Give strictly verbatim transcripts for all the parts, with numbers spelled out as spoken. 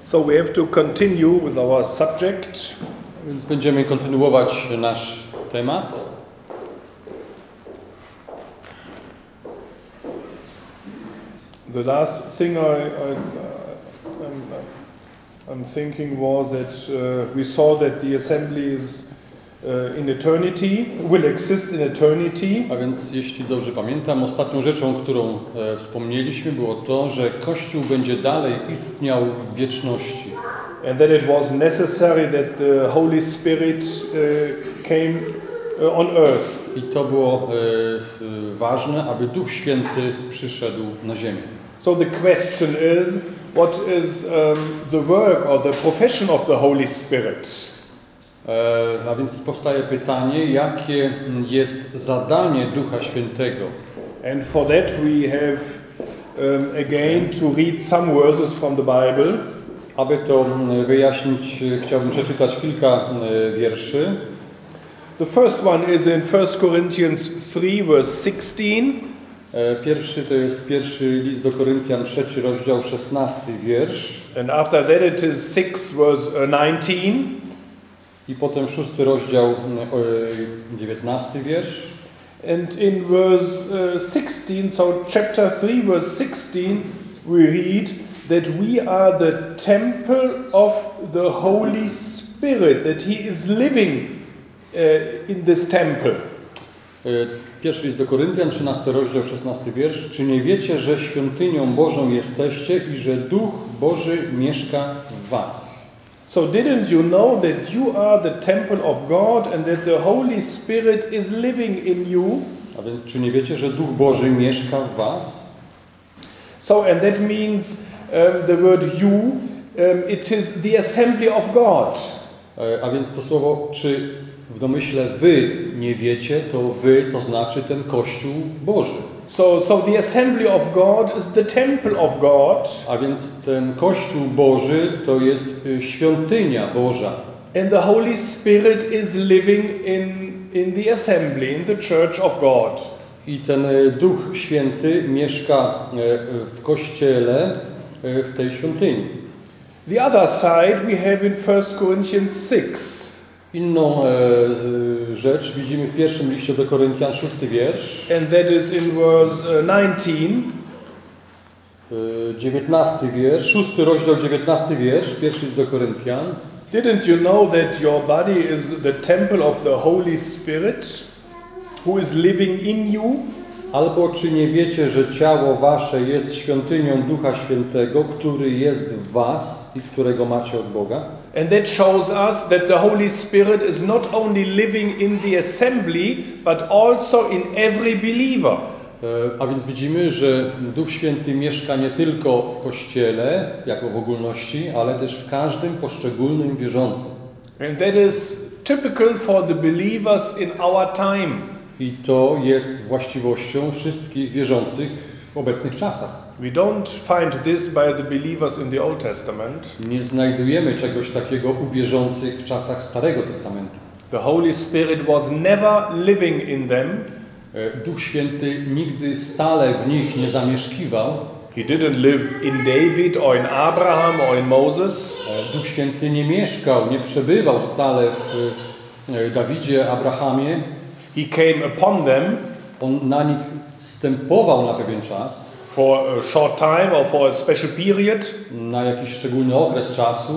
So we have to continue with our subject. Więc będziemy kontynuować nasz temat. The last thing I, I, I'm, I'm thinking was that uh, we saw that the assembly is uh, in eternity, will exist in eternity. A więc jeśli dobrze pamiętam, ostatnią rzeczą, którą e, wspomnieliśmy, było to, że Kościół będzie dalej istniał w wieczności. And that it was necessary that the Holy Spirit uh, came uh, on earth. I to było e, ważne, aby Duch Święty przyszedł na ziemię. So the question is, what is um, the work or the profession of the Holy Spirit? E, a więc powstaje pytanie, jakie jest zadanie Ducha Świętego? And for that we have um, again to read some verses from the Bible. Aby to wyjaśnić, chciałbym przeczytać kilka wierszy. The first one is in First Corinthians three verse sixteen. Pierwszy to jest pierwszy list do Koryntian, trzeci rozdział, szesnasty wiersz. And after that it is six verse nineteen. I potem szósty rozdział, dziewiętnasty wiersz. And in verse uh, sixteen, so chapter three verse sixteen, we read that we are the temple of the Holy Spirit, that He is living uh, in this temple. Pierwszy list do Koryntian, trzynasty rozdział, szesnasty wiersz. Czy nie wiecie, że świątynią Bożą jesteście i że Duch Boży mieszka w was? So didn't you know that you are the temple of God and that the Holy Spirit is living in you? A więc czy nie wiecie, że Duch Boży mieszka w was? So and that means um, the word you, um, it is the assembly of God. A więc to słowo, czy w domyśle wy nie wiecie, to wy to znaczy ten Kościół Boży. So, so the assembly of God is the temple of God. A więc ten Kościół Boży to jest świątynia Boża. And the Holy Spirit is living in, in the assembly, in the church of God. I ten Duch Święty mieszka w Kościele, w tej świątyni. The other side we have in First Corinthians six. Inną e, rzecz widzimy w pierwszym liście do Koryntian, szósty wiersz. And that is in verse nineteen. E, dziewiętnasty wiersz, szósty rozdział, dziewiętnasty wiersz, pierwszy list do Koryntian. Didn't you know that your body is the temple of the Holy Spirit, who is living in you? Albo czy nie wiecie, że ciało wasze jest świątynią Ducha Świętego, który jest w was i którego macie od Boga? And that shows us that the Holy Spirit is not only living in the assembly, but also in every believer. A więc widzimy, że Duch Święty mieszka nie tylko w Kościele, jako w ogólności, ale też w każdym poszczególnym wierzącym. And that is typical for the believers in our time. I to jest właściwością wszystkich wierzących w obecnych czasach. We don't find this by the believers in the Old Testament. Nie znajdujemy czegoś takiego u wierzących w czasach Starego Testamentu. The Holy Spirit was never living in them. Duch Święty nigdy stale w nich nie zamieszkiwał. He didn't live in David or in Abraham or in Moses. Duch Święty nie mieszkał, nie przebywał stale w Dawidzie, Abrahamie. He came upon them. On na nich zstępował na pewien czas. For a short time or for a special period. Na jakiś szczególny okres czasu.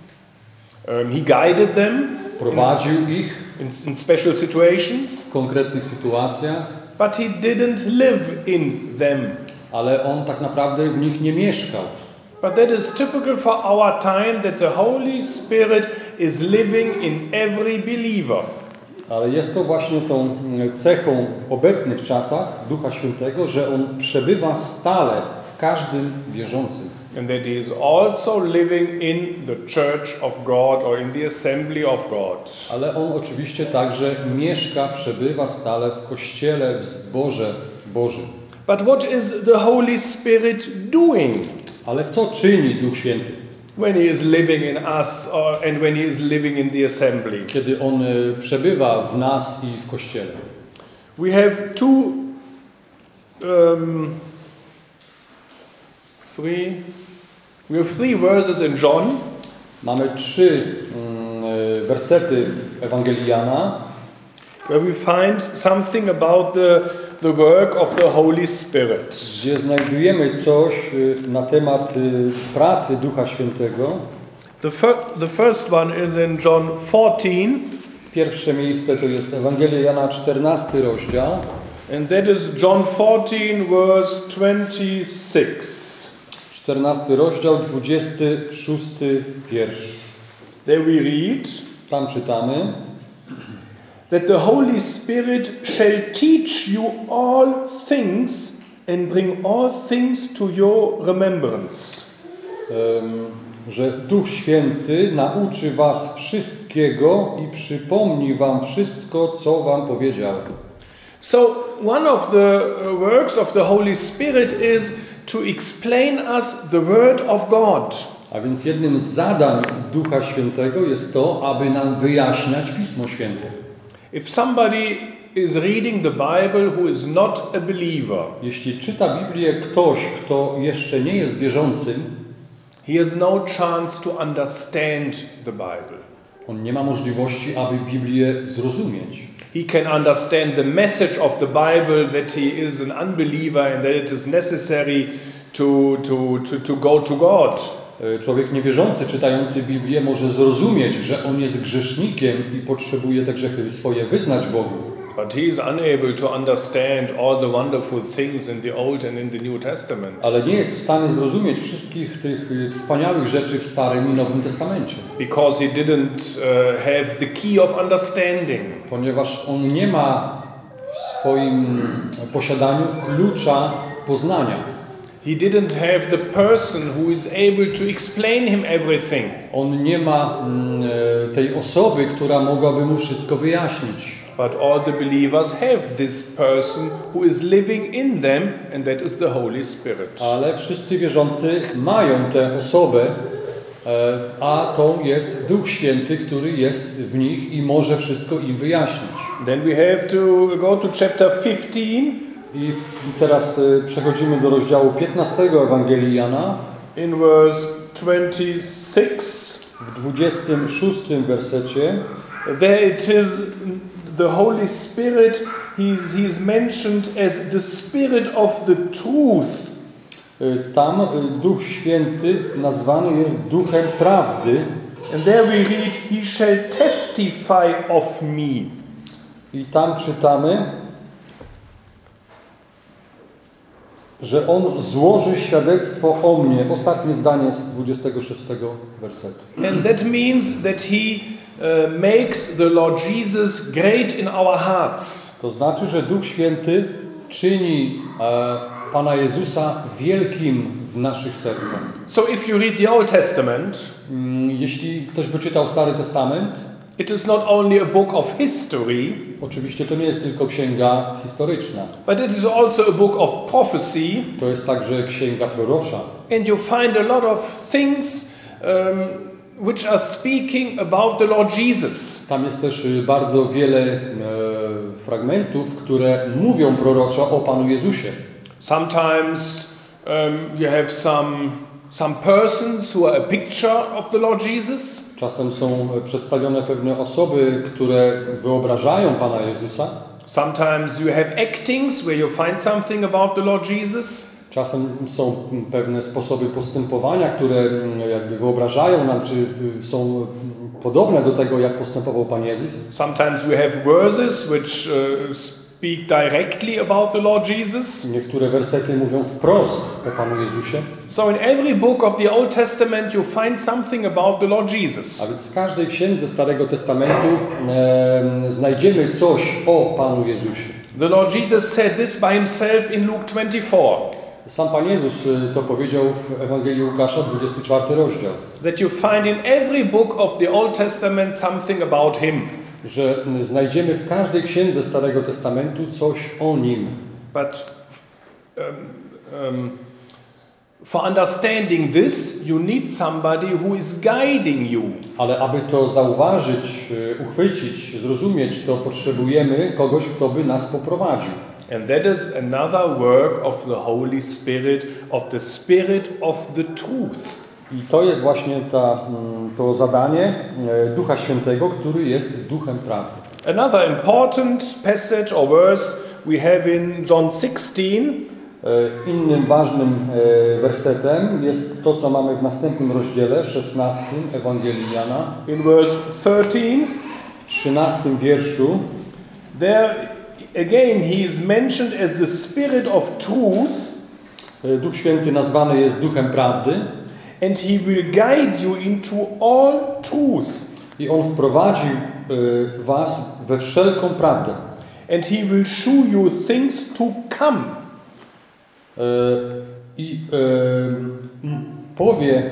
Um, he guided them. Prowadził ich in, in special situations. W konkretnych sytuacjach. But he didn't live in them. Ale on tak naprawdę w nich nie mieszkał. But that is typical for our time, that the Holy Spirit is living in every believer. Ale jest to właśnie tą cechą w obecnych czasach Ducha Świętego, że On przebywa stale w każdym wierzącym. And that He is also living in the church of God or in the assembly of God. Ale On oczywiście także mieszka, przebywa stale w Kościele, w zborze Bożym. But what is the Holy Spirit doing? Ale co czyni Duch Święty? When He is living in us or, and when He is living in the assembly. Kiedy On przebywa w nas i w Kościele. We have two, um, three, We have three verses in John. Mamy trzy mm, wersety Ewangelii Jana, where we find something about the, the work of the Holy Spirit. gdzie znajdujemy coś na temat pracy Ducha Świętego. The, fir the first one is in John fourteen. Pierwsze miejsce to jest Ewangelia Jana, czternasty rozdział. And that is John fourteen, verse twenty-six. czternasty rozdział, dwudziesty szósty wiersz. There we read Tam czytamy: that the Holy Spirit shall teach you all things and bring all things to your remembrance. um, że Duch Święty nauczy was wszystkiego i przypomni wam wszystko, co wam powiedziałem. So one of the works of the Holy Spirit is to explain us the Word of God. A więc jednym z zadań Ducha Świętego jest to, aby nam wyjaśniać Pismo Święte. If somebody is reading the Bible who is not a believer, Jeśli czyta Biblię ktoś, kto jeszcze nie jest wierzącym, he has no chance to understand the Bible. on nie ma możliwości, aby Biblię zrozumieć. He can understand the message of the Bible that he is an unbeliever and that it is necessary to, to, to, to go to God. Człowiek niewierzący, czytający Biblię, może zrozumieć, że on jest grzesznikiem i potrzebuje te grzechy swoje wyznać Bogu. But he is unable to understand all the wonderful things in the Old and in the New Testament. Ale nie jest w stanie zrozumieć wszystkich tych wspaniałych rzeczy w Starym i Nowym Testamencie. Because he didn't uh, have the key of understanding. Ponieważ on nie ma w swoim posiadaniu klucza poznania. He didn't have the person who is able to explain him everything. On nie ma mm, tej osoby, która mogłaby mu wszystko wyjaśnić. But all the believers have this person who is living in them, and that is the Holy Spirit. Ale wszyscy wierzący mają tę osobę, e, a tą jest Duch Święty, który jest w nich i może wszystko im wyjaśnić. Then we have to go to chapter fifteen. I teraz e, przechodzimy do rozdziału piętnastego Ewangelii Jana. In verse twenty-six, W dwudziestym szóstym wersecie there it is the Holy Spirit, he's, he's mentioned as the Spirit of the truth. tam Duch Święty nazwany jest Duchem Prawdy. And there we read, he shall testify of me. I tam czytamy, że On złoży świadectwo o mnie. Ostatnie zdanie z dwudziestego szóstego wersetu. And that means that he uh, makes the Lord Jesus great in our hearts. To znaczy, że Duch Święty czyni e, Pana Jezusa wielkim w naszych sercach. So if you read the Old Testament, Mm, Jeśli ktoś by czytał Stary Testament, it is not only a book of history, oczywiście to nie jest tylko księga historyczna. but it is also a book of prophecy. To jest także księga prorocza. And you find a lot of things um, which are speaking about the Lord Jesus. Tam jest też y, bardzo wiele e, fragmentów, które mówią proroczo o Panu Jezusie. Sometimes um, you have some, some persons who are a picture of the Lord Jesus. Czasem są przedstawione pewne osoby, które wyobrażają Pana Jezusa. Sometimes you have actings where you find something about the Lord Jesus. Czasem są pewne sposoby postępowania, które mm, jakby wyobrażają nam, czy y, są podobne do tego, jak postępował Pan Jezus. Sometimes we have verses which uh, speak directly about the Lord Jesus. Niektóre wersety mówią wprost o Panu Jezusie. So in every book of the Old Testament you find something about the Lord Jesus. A więc w każdej księdze Starego Testamentu e, znajdziemy coś o Panu Jezusie. The Lord Jesus said this by himself in Luke twenty-four. Sam Pan Jezus to powiedział w Ewangelii Łukasza, dwudziesty czwarty rozdział. That you find in every book of the Old Testament something about him. Że znajdziemy w każdej księdze Starego Testamentu coś o Nim. But um, um, for understanding this, you need somebody who is guiding you. Ale aby to zauważyć, uchwycić, zrozumieć, to potrzebujemy kogoś, kto by nas poprowadził. And that is another work of the Holy Spirit, of the Spirit of the truth. I to jest właśnie ta, to zadanie Ducha Świętego, który jest Duchem Prawdy. Another important passage or verse we have in John sixteen. Innym ważnym wersetem jest to, co mamy w następnym rozdziale, szesnastym Ewangelii Jana. In verse thirteen. W trzynastym wierszu. There again he is mentioned as the Spirit of truth. Duch Święty nazwany jest Duchem Prawdy. And he will guide you into all truth. I on wprowadzi y, was we wszelką prawdę. And he will show you things to come. Y, I y, powie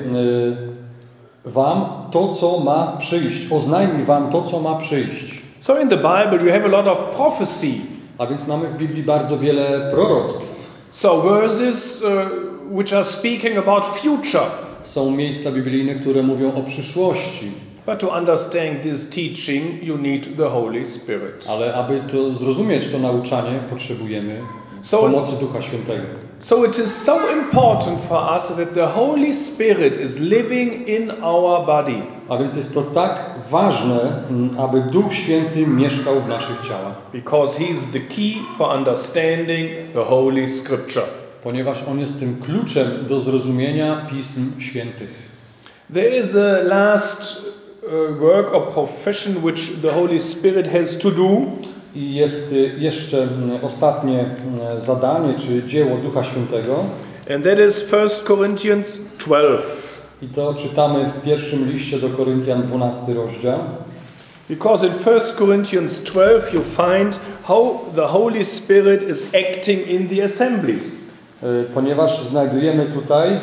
y, wam to, co ma przyjść. Oznajmi wam to, co ma przyjść. So in the Bible you have a lot of prophecy. A więc mamy w Biblii bardzo wiele proroctw. So verses uh, which are speaking about future. Są miejsca biblijne, które mówią o przyszłości. But to understand this teaching, you need the Holy Spirit. Ale aby to zrozumieć, to nauczanie, potrzebujemy so, pomocy Ducha Świętego. So it is so important for us that the Holy Spirit is living in our body. A więc jest to tak ważne, aby Duch Święty mieszkał w naszych ciałach. Because he is the key for understanding the Holy Scripture. Ponieważ on jest tym kluczem do zrozumienia Pism Świętych. There is a last uh, work or profession which the Holy Spirit has to do. I jest jeszcze ostatnie zadanie, czy dzieło Ducha Świętego. And that is First Corinthians twelve. I to czytamy w pierwszym liście do Koryntian, dwunasty rozdział. Because in First Corinthians twelve you find how the Holy Spirit is acting in the assembly. Ponieważ znajdujemy tutaj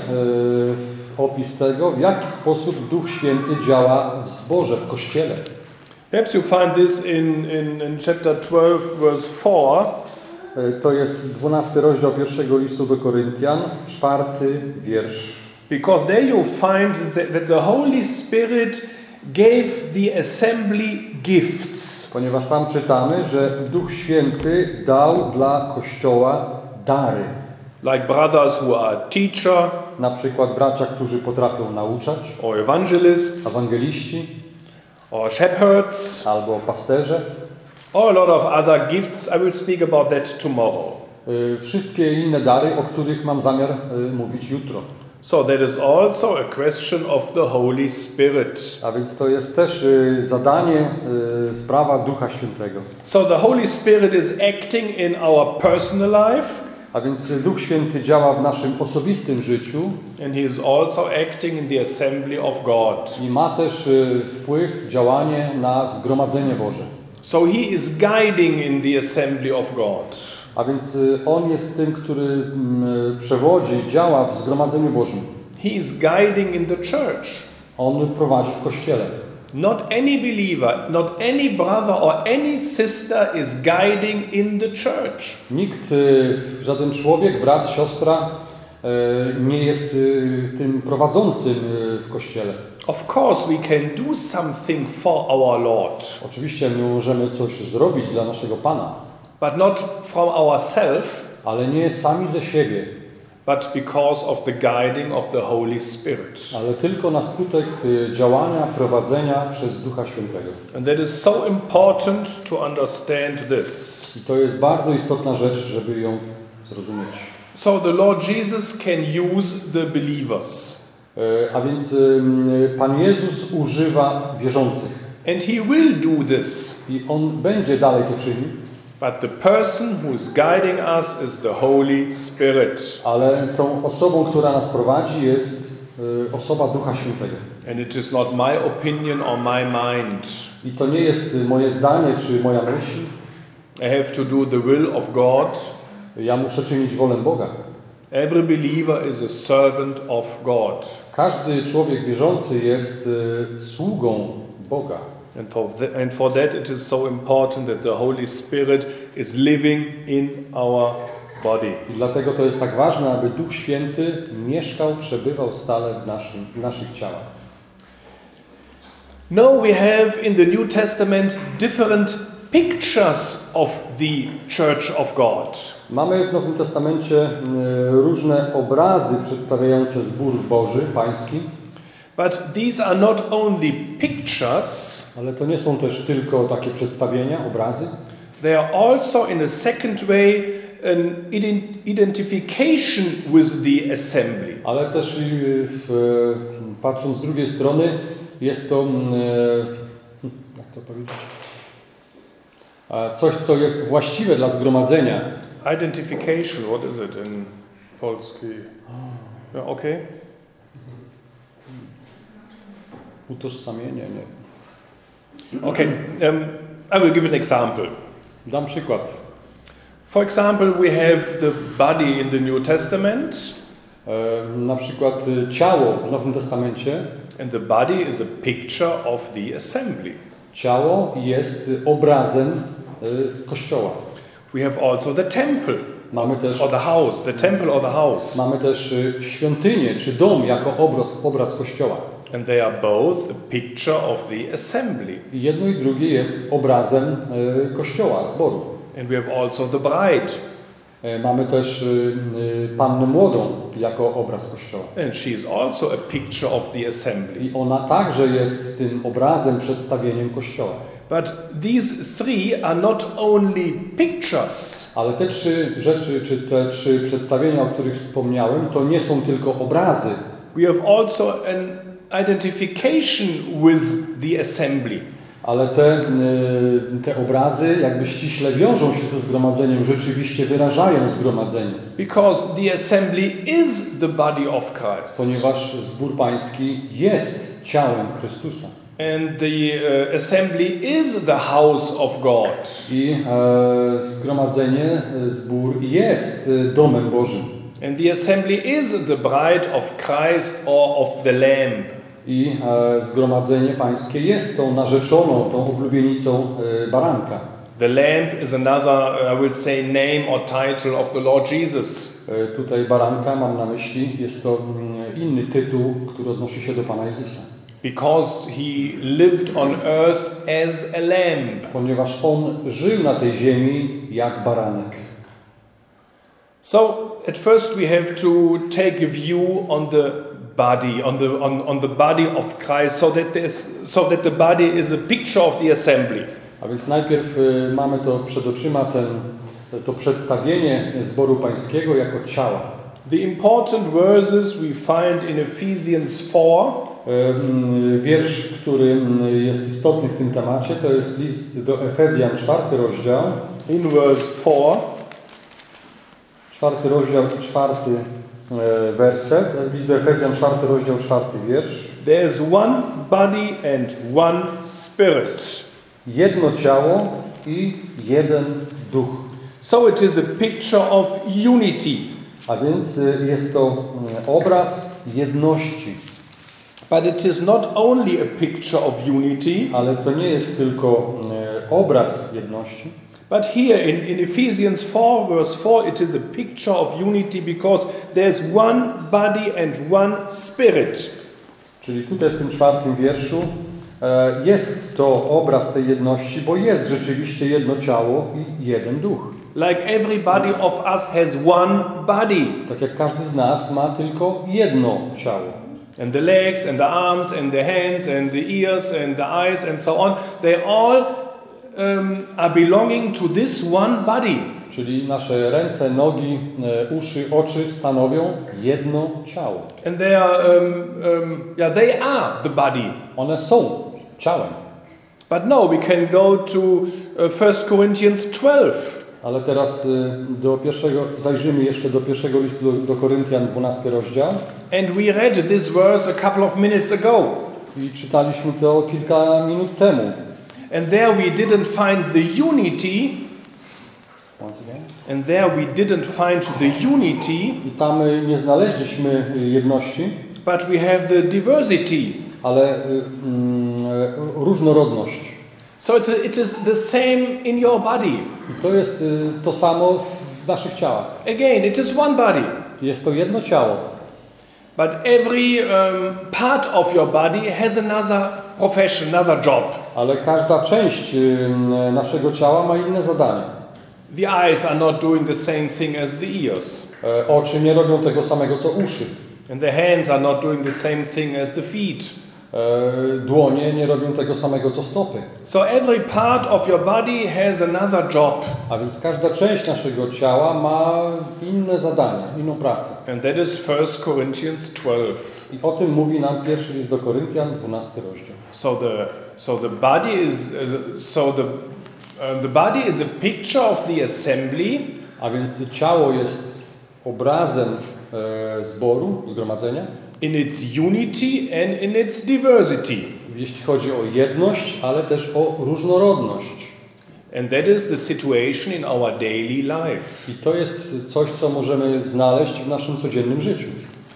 opis tego, w jaki sposób Duch Święty działa w zborze, w Kościele. Perhaps you find this in, in, in chapter twelve, verse four. To jest dwunasty rozdział pierwszego listu do Koryntian, czwarty wiersz. Because there you find that, that the Holy Spirit gave the assembly gifts. Ponieważ tam czytamy, że Duch Święty dał dla Kościoła dary. Like brothers who are teacher, na przykład bracia, którzy potrafią nauczać, or evangelists, ewangeliści, or shepherds, albo pasterze, or a lot of other gifts. I will speak about that tomorrow. Y, wszystkie inne dary, o których mam zamiar y, mówić jutro. So that is also a question of the Holy Spirit. A więc to jest też y, zadanie, y, sprawa Ducha Świętego. So the Holy Spirit is acting in our personal life. A więc Duch Święty działa w naszym osobistym życiu. And he is also acting in the assembly of God. I ma też y, wpływ, działanie na zgromadzenie Boże. So he is guiding in the assembly of God. A więc y, on jest tym, który y, przewodzi, działa w zgromadzeniu Bożym. He is guiding in the church. On prowadzi w Kościele. Not any believer, not any brother or any sister is guiding in the church. Nikt, żaden człowiek, brat, siostra nie jest tym prowadzącym w Kościele. Of course we can do something for our Lord. Oczywiście my możemy coś zrobić dla naszego Pana. But not from ourselves. Ale nie sami ze siebie. But because of the guiding of the Holy Spirit. Ale tylko na skutek działania, prowadzenia przez Ducha Świętego. And that is so important to understand this. I to jest bardzo istotna rzecz, żeby ją zrozumieć. So the Lord Jesus can use the believers. A więc Pan Jezus używa wierzących. And he will do this. I on będzie dalej to czynił. But the person who is guiding us is the Holy Spirit. Ale tą osobą, która nas prowadzi, jest y, osoba Ducha Świętego. And it is not my opinion or my mind. I to nie jest moje zdanie czy moja myśl. I have to do the will of God. Ja muszę czynić wolę Boga. Every believer is a servant of God. Każdy człowiek wierzący jest y, sługą Boga. And for, that, and for that it is so important that the Holy Spirit is living in our body. I dlatego to jest tak ważne, aby Duch Święty mieszkał, przebywał stale w, naszym, w naszych ciałach. Now we have in the New Testament different pictures of the Church of God. Mamy w Nowym Testamencie y, różne obrazy przedstawiające zbór Boży, pański. But these are not only pictures, Ale to nie są też tylko takie przedstawienia, obrazy. they are also in a second way an ident- identification with the assembly. Ale też i w, patrząc z drugiej strony jest to, mm, jak to powiedzieć, coś, co jest właściwe dla zgromadzenia. Identification, what is it in Polski? Yeah, okay. Utożsamienie, nie. Okay, um, I will give an example. Dam przykład. For example, we have the body in the New Testament, E, na przykład e, ciało w Nowym Testamencie. and the body is a picture of the assembly. Ciało jest obrazem e, Kościoła. We have also the temple Mamy też, or the house, the temple or the house, mamy też e, świątynię czy dom jako obraz, obraz Kościoła. and they are both a picture of the assembly. I jedno i drugie jest obrazem e, Kościoła, zboru. And we have also the bride, E, mamy też e, e, Pannę Młodą jako obraz Kościoła. and she is also a picture of the assembly. I ona także jest tym obrazem, przedstawieniem Kościoła. But these three are not only pictures, Ale te trzy rzeczy, czy te trzy przedstawienia, o których wspomniałem, to nie są tylko obrazy. we have also an identification with the assembly. Ale te, y, te obrazy jakby ściśle wiążą się ze zgromadzeniem, rzeczywiście wyrażają zgromadzenie. Because the assembly is the body of Christ. Ponieważ zbór pański jest ciałem Chrystusa. And the uh, assembly is the house of God. I e, zgromadzenie, zbór jest e, domem Bożym. And the assembly is the bride of Christ or of the Lamb. I e, zgromadzenie pańskie jest tą narzeczoną, tą oblubienicą e, baranka. The Lamb is another, uh, I will say, name or title of the Lord Jesus. E, tutaj baranka mam na myśli, jest to mm, inny tytuł, który odnosi się do Pana Jezusa. Because he lived on earth as a lamb. Ponieważ On żył na tej ziemi jak baranek. So at first we have to take a view on the body, on the on, on the body of Christ, so that there's, so that the body is a picture of the assembly. A więc najpierw y, mamy to przed oczyma ten, to przedstawienie zboru pańskiego jako ciała. The important verses we find in Ephesians four. Y, Wiersz, który jest istotny w tym temacie, to jest list do Efezjan, czwarty rozdział. In verse four, Czwarty rozdział, czwarty e, werset. List do Efezjan, czwarty rozdział, czwarty wiersz. there is one body and one spirit. Jedno ciało i jeden duch. So it is a picture of unity. A więc y, jest to y, obraz jedności. But it is not only a picture of unity, Ale to nie jest tylko y, obraz jedności. but here in, in Ephesians four, verse four, it is a picture of unity because there's one body and one spirit. Czyli tutaj w tym czwartym wierszu e, jest to obraz tej jedności, bo jest rzeczywiście jedno ciało i jeden duch. Like everybody of us has one body. Tak jak każdy z nas ma tylko jedno ciało. And the legs and the arms and the hands and the ears and the eyes and so on, they all um, are belonging to this one body. Czyli nasze ręce, nogi, e, uszy, oczy stanowią jedno ciało. And they are, um, um, yeah, they are the body. One są ciałem. But no, we can go to uh, First Corinthians twelve. Ale teraz y, do pierwszego, zajrzymy jeszcze do pierwszego listu do, do Koryntian, dwunasty rozdział. And we read this verse a couple of minutes ago. I czytaliśmy to kilka minut temu. And there we didn't find the unity. Once again. And there we didn't find the unity, I tam y, nie znaleźliśmy y, jedności, but we have the diversity. ale y, mm, y, różnorodność. So it, it is the same in your body. I to jest y, to samo w naszych ciałach. Again, it is one body. Jest to jedno ciało. But every um, part of your body has another profession, another job. Ale każda część y, naszego ciała ma inne zadanie. The eyes are not doing the same thing as the ears. E, oczy nie robią tego samego co uszy. And the hands are not doing the same thing as the feet. E, dłonie nie robią tego samego co stopy. So every part of your body has another job. A więc każda część naszego ciała ma inne zadanie, inną pracę. And that is First Corinthians twelve. I o tym mówi nam pierwszy list do Koryntian, dwunasty rozdział. So the so the body is uh, so the uh, the body is a picture of the assembly. A więc ciało jest obrazem e, zboru, zgromadzenia. In its unity and in its diversity. Jeśli chodzi o jedność, ale też o różnorodność. And that is the situation in our daily life. I to jest coś, co możemy znaleźć w naszym codziennym życiu.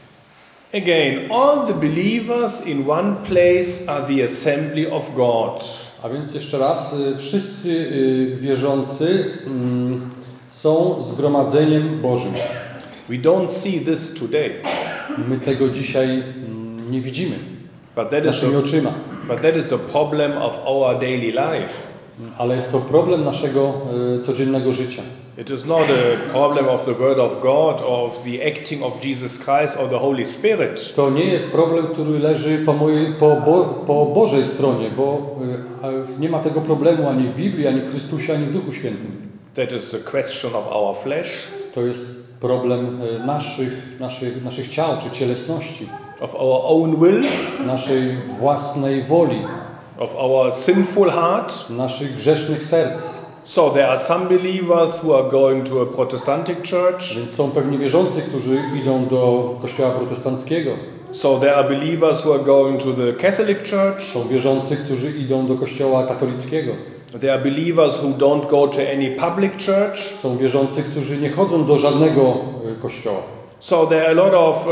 Again, all the believers in one place are the assembly of God. A więc jeszcze raz, y, wszyscy y, wierzący mm, są zgromadzeniem Bożym. We don't see this today. My tego dzisiaj mm, nie widzimy But that is naszymi a, oczyma. but that is a problem of our daily life. Ale jest to problem naszego y, codziennego życia. It is not a problem of the Word of God or of the acting of Jesus Christ or the Holy Spirit. To nie jest problem, który leży po, mojej, po, bo, po Bożej stronie, bo y, nie ma tego problemu ani w Biblii, ani w Chrystusie, ani w Duchu Świętym. That is a question of our flesh, To jest problem y, naszych, naszych, naszych ciał czy cielesności, of our own will, naszej własnej woli, of our sinful heart. naszych grzesznych serc. So there are some believers who are going to a Protestantic church. Więc są pewni wierzący, którzy idą do kościoła protestanckiego. So there are believers who are going to the Catholic church. Są wierzący, którzy idą do kościoła katolickiego. There are believers who don't go to any public church. Są wierzący, którzy nie chodzą do żadnego y, kościoła. So there are a lot of uh,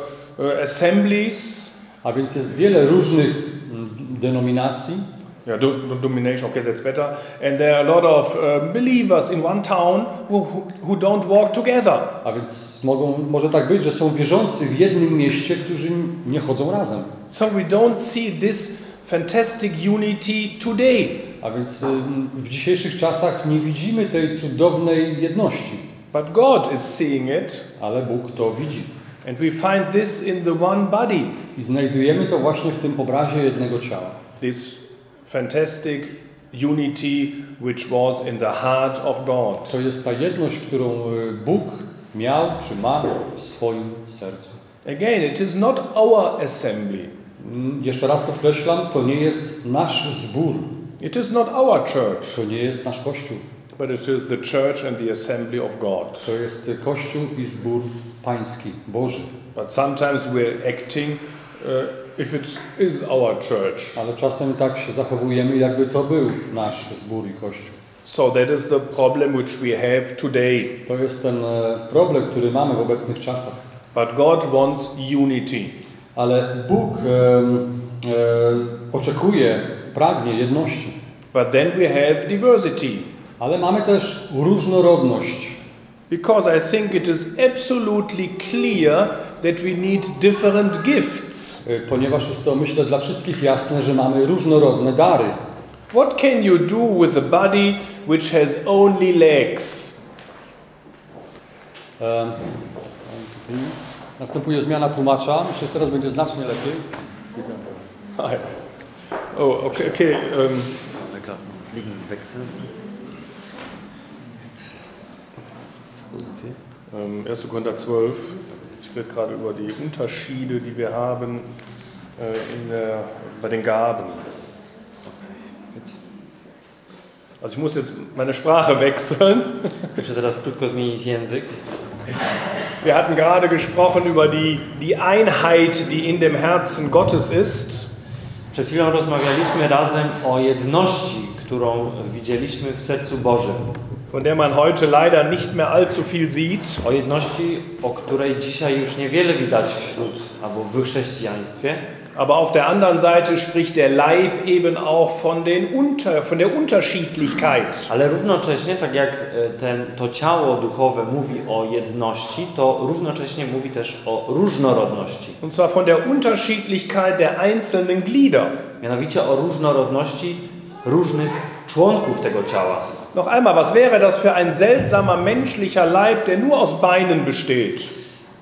uh, assemblies. A więc jest wiele różnych mm, denominacji. Yeah, do, do, domination, okay, that's better. And there are a lot of uh, believers in one town who, who, who don't walk together. A więc mogą, może tak być, że są wierzący w jednym mieście, którzy nie chodzą razem. So we don't see this fantastic unity today. A więc y, w dzisiejszych czasach nie widzimy tej cudownej jedności. But God is seeing it. Ale Bóg to widzi. And we find this in the one body. I znajdujemy to właśnie w tym obrazie jednego ciała. This fantastic unity which was in the heart of God. To jest ta jedność, którą y, Bóg miał czy ma w swoim sercu. Again, it is not our assembly. Mm, Jeszcze raz podkreślam, to nie jest nasz zbór. It is not our church, To nie jest nasz Kościół. but it is the church and the assembly of God. To jest Kościół i zbór pański, Boży. But sometimes we're acting uh, if it is our church. Ale czasem tak się zachowujemy, jakby to był nasz zbór i Kościół. So that is the problem which we have today. To jest ten e, problem, który mamy w obecnych czasach. But God wants unity. Ale Bóg e, e, oczekuje, pragnie jedności. But then we have diversity. Ale mamy też różnorodność. Because I think it is absolutely clear that we need different gifts. E, Ponieważ jest to, myślę, dla wszystkich jasne, że mamy różnorodne dary. What can you do with a body which has only legs? E, Następuje zmiana tłumacza. Myślę, że teraz będzie znacznie lepiej. Hi. Oh, okay, okay. Um, ähm, erster Korinther zwölf. Ich rede gerade über die Unterschiede, die wir haben äh, in der, bei den Gaben. Also ich muss jetzt meine Sprache wechseln. Muszę teraz krótko zmienić język. Wir hatten gerade gesprochen über die, die Einheit, die in dem Herzen Gottes ist. Przed chwilą rozmawialiśmy razem o jedności, którą widzieliśmy w sercu Bożym. Von der man heute leider nicht mehr allzu viel sieht. O jedności, o której dzisiaj już niewiele widać wśród albo w chrześcijaństwie. Aber auf der anderen Seite spricht der Leib eben auch von, den Unter, von der Unterschiedlichkeit. Ale równocześnie, tak jak ten, to ciało duchowe mówi o jedności, to równocześnie mówi też o różnorodności. Und zwar von der Unterschiedlichkeit der einzelnen Glieder. Mianowicie o różnorodności różnych członków tego ciała. Noch einmal, was wäre das für ein seltsamer menschlicher Leib, der nur aus Beinen besteht?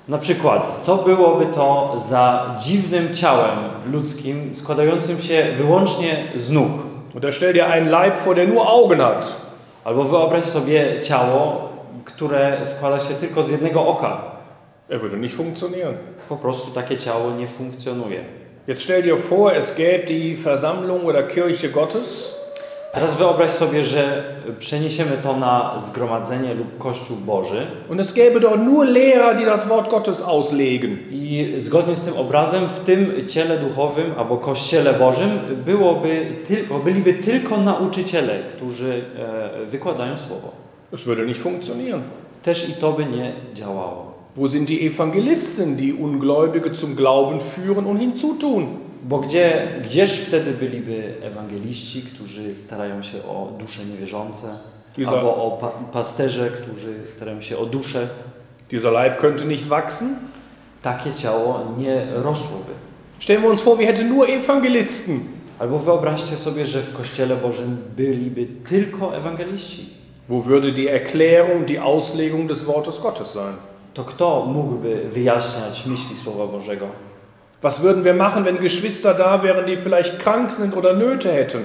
Na przykład, co byłoby to za dziwnym ciałem ludzkim, składającym się wyłącznie z nóg? Oder stell dir einen Leib vor, der nur Augen hat. Albo wyobraź sobie ciało, które składa się tylko z jednego oka. Er würde nicht funktionieren. Po prostu takie ciało nie funkcjonuje. Jetzt stell dir vor, es gäbe die Versammlung oder Kirche Gottes. Teraz wyobraź sobie, że przeniesiemy to na zgromadzenie lub Kościół Boży. Und es gäbe dort nur Lehrer, die das Wort Gottes auslegen. I zgodnie z tym obrazem w tym ciele duchowym albo Kościele Bożym byłoby tylko, byliby tylko nauczyciele, którzy e, wykładają słowo. Es würde nicht funktionieren. Też i to by nie działało. Wo sind die Evangelisten, die Ungläubige zum Glauben führen und hinzutun? Bo gdzie, gdzież wtedy byliby ewangeliści, którzy starają się o dusze niewierzące, Dieser- albo o pa pasterze, którzy starają się o duszę? Dieser Leib könnte nicht wachsen. Takie ciało nie rosłoby. Stellen wir uns vor, wir hätten nur Evangelisten. Albo wyobraźcie sobie, że w Kościele Bożym byliby tylko ewangeliści. Wo würde die Erklärung, die Auslegung des Wortes Gottes sein? To kto mógłby wyjaśniać myśli Słowa Bożego? Was würden wir machen, wenn Geschwister da wären, die vielleicht krank sind oder Nöte hätten?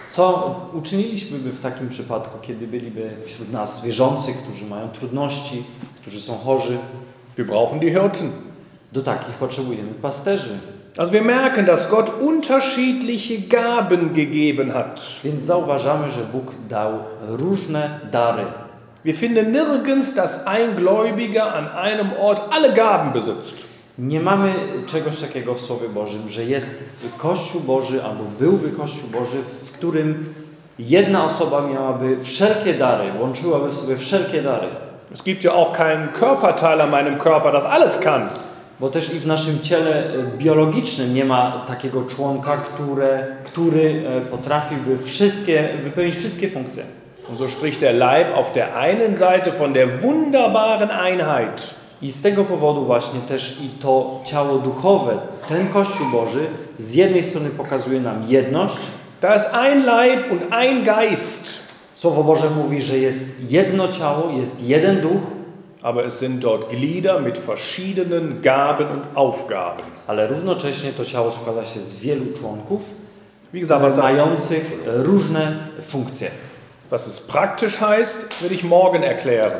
Co uczyniliśmy w takim przypadku, kiedy byliby wśród nas wierzący, którzy mają trudności, którzy są chorzy? Wir brauchen die Hirten. Do takich potrzebujemy pasterzy. Also wir merken, dass Gott unterschiedliche Gaben gegeben hat. Więc zauważamy, że Bóg dał różne dary. Wir finden nirgends, dass ein Gläubiger an einem Ort alle Gaben besitzt. Nie mamy czegoś takiego w Słowie Bożym, że jest Kościół Boży albo byłby Kościół Boży, w którym jedna osoba miałaby wszelkie dary, łączyłaby w sobie wszelkie dary. Es gibt ja auch keinen Körperteil an meinem Körper, das alles kann. Bo też i w naszym ciele biologicznym nie ma takiego członka, które, który potrafiłby wszystkie, wypełnić wszystkie funkcje. Und so spricht der Leib auf der einen Seite von der wunderbaren Einheit. I z tego powodu właśnie też i to ciało duchowe, ten Kościół Boży z jednej strony pokazuje nam jedność. Da ist ein Leib und ein Geist. Słowo Boże mówi, że jest jedno ciało, jest jeden duch, Aber es sind dort Glieder mit verschiedenen Gaben und Aufgaben. ale równocześnie to ciało składa się z wielu członków, Wie gesagt, was das, mających różne funkcje. was es praktisch heißt, will ich morgen erklären.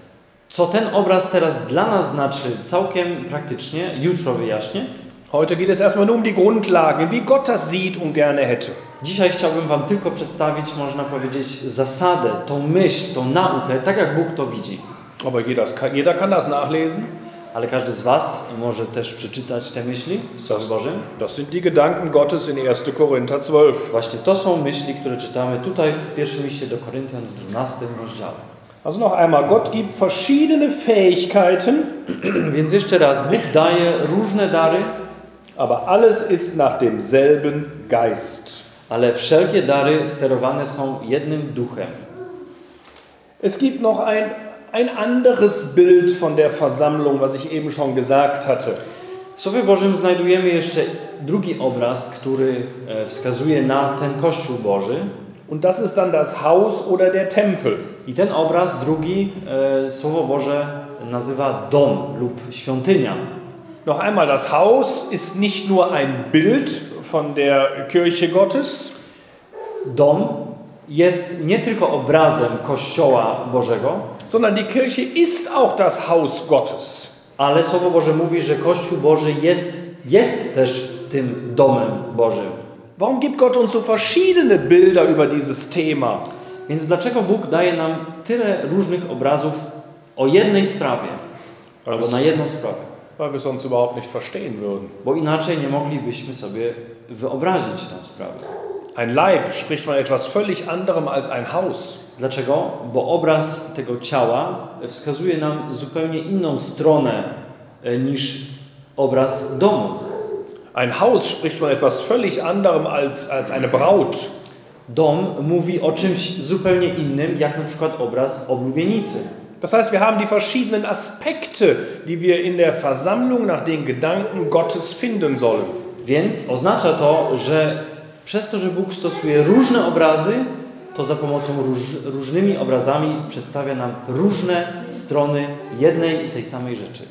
Co ten obraz teraz dla nas znaczy całkiem praktycznie, jutro wyjaśnię. Heute geht es erstmal nur um die Grundlagen, wie Gott das sieht und gerne hätte. Dzisiaj chciałbym Wam tylko przedstawić, można powiedzieć, zasadę, tą myśl, tą naukę, tak jak Bóg to widzi. Aber jeder, jeder kann das nachlesen. Ale każdy z Was może też przeczytać te myśli w Słowie Bożym. Das sind die Gedanken Gottes in erster Korinther zwölf. Właśnie to są myśli, które czytamy tutaj w pierwszym liście do Koryntian w dwunastym rozdziale. Also noch einmal, Gott gibt verschiedene Fähigkeiten, Więc jeszcze raz, Bóg daje różne dary, aber alles ist nach demselben Geist. ale wszelkie dary sterowane są jednym duchem. Es gibt noch ein, ein anderes Bild von der Versammlung, was ich eben schon gesagt hatte. W Słowie Bożym znajdujemy jeszcze drugi obraz, który e, wskazuje na ten Kościół Boży. Und das ist dann das Haus oder der Tempel. I ten obraz drugi e, Słowo Boże nazywa dom lub świątynia. Noch einmal, das Haus ist nicht nur ein Bild von der Kirche Gottes, Dom jest nie tylko obrazem Kościoła Bożego, sondern die Kirche ist auch das Haus Gottes. ale Słowo Boże mówi, że Kościół Boży jest, jest też tym domem Bożym. Warum gibt Gott uns so verschiedene Bilder über dieses Thema? Więc dlaczego Bóg daje nam tyle różnych obrazów o jednej sprawie, albo na jedną sprawę? Weil wir es sonst überhaupt nicht verstehen würden. Bo inaczej nie moglibyśmy sobie wyobrazić tę sprawę. Ein Leib spricht von etwas völlig anderem als ein Haus. Dlaczego? Bo obraz tego ciała wskazuje nam zupełnie inną stronę e, niż obraz domu. Ein Haus spricht von etwas völlig anderem als, als eine Braut. Dom mówi o czymś zupełnie innym, jak na przykład obraz oblubienicy. Das heißt, wir haben die verschiedenen Aspekte, die wir in der Versammlung nach den Gedanken Gottes finden sollen. Więc oznacza to, że przez to, że Bóg stosuje różne obrazy, to za pomocą róż, różnymi obrazami przedstawia nam różne strony jednej i tej samej rzeczy.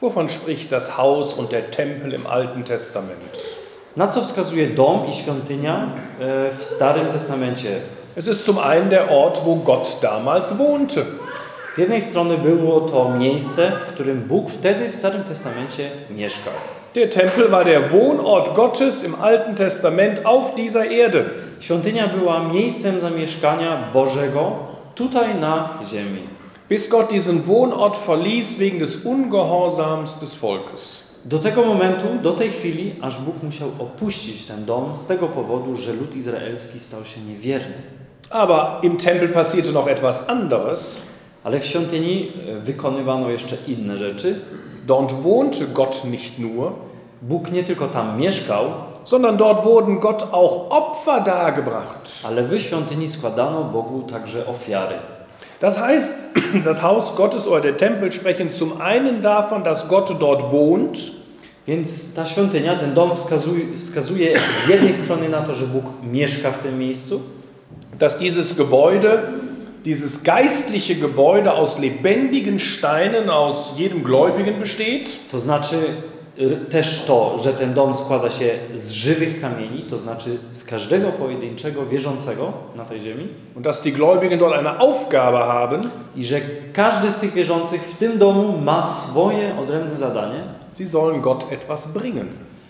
Wovon spricht das Haus und der Tempel im Alten Testament? Na co wskazuje dom i świątynia e, w Starym Testamencie? Es ist zum einen der Ort, wo Gott damals wohnte. Z jednej strony było to miejsce, w którym Bóg wtedy w Starym Testamencie mieszkał. Der Tempel war der Wohnort Gottes im Alten Testament auf dieser Erde. Świątynia była miejscem zamieszkania Bożego tutaj na ziemi. Bis Gott diesen Wohnort verließ wegen des Ungehorsams des Volkes. Do tego momentu, do tej chwili, aż Bóg musiał opuścić ten dom z tego powodu, że lud izraelski stał się niewierny. Aber im Tempel passierte noch etwas anderes. Ale w świątyni wykonywano jeszcze inne rzeczy. Dort wohnte Gott nicht nur, Bóg nie tylko tam mieszkał, sondern dort wurden Gott auch Opfer dargebracht. ale w świątyni składano Bogu także ofiary. Das heißt, das Haus Gottes oder der Tempel sprechen zum einen davon, dass Gott dort wohnt. Więc ta świątynia, ten dom wskazuje, wskazuje z jednej strony na to, że Bóg mieszka w tym miejscu, Dass dieses Gebäude, dieses geistliche Gebäude aus lebendigen Steinen aus jedem Gläubigen besteht. to znaczy r- też to, że ten dom składa się z żywych kamieni, to znaczy z każdego pojedynczego wierzącego na tej ziemi Und dass die Gläubigen dort eine Aufgabe haben. i że każdy z tych wierzących w tym domu ma swoje odrębne zadanie Sie sollen Gott etwas bringen.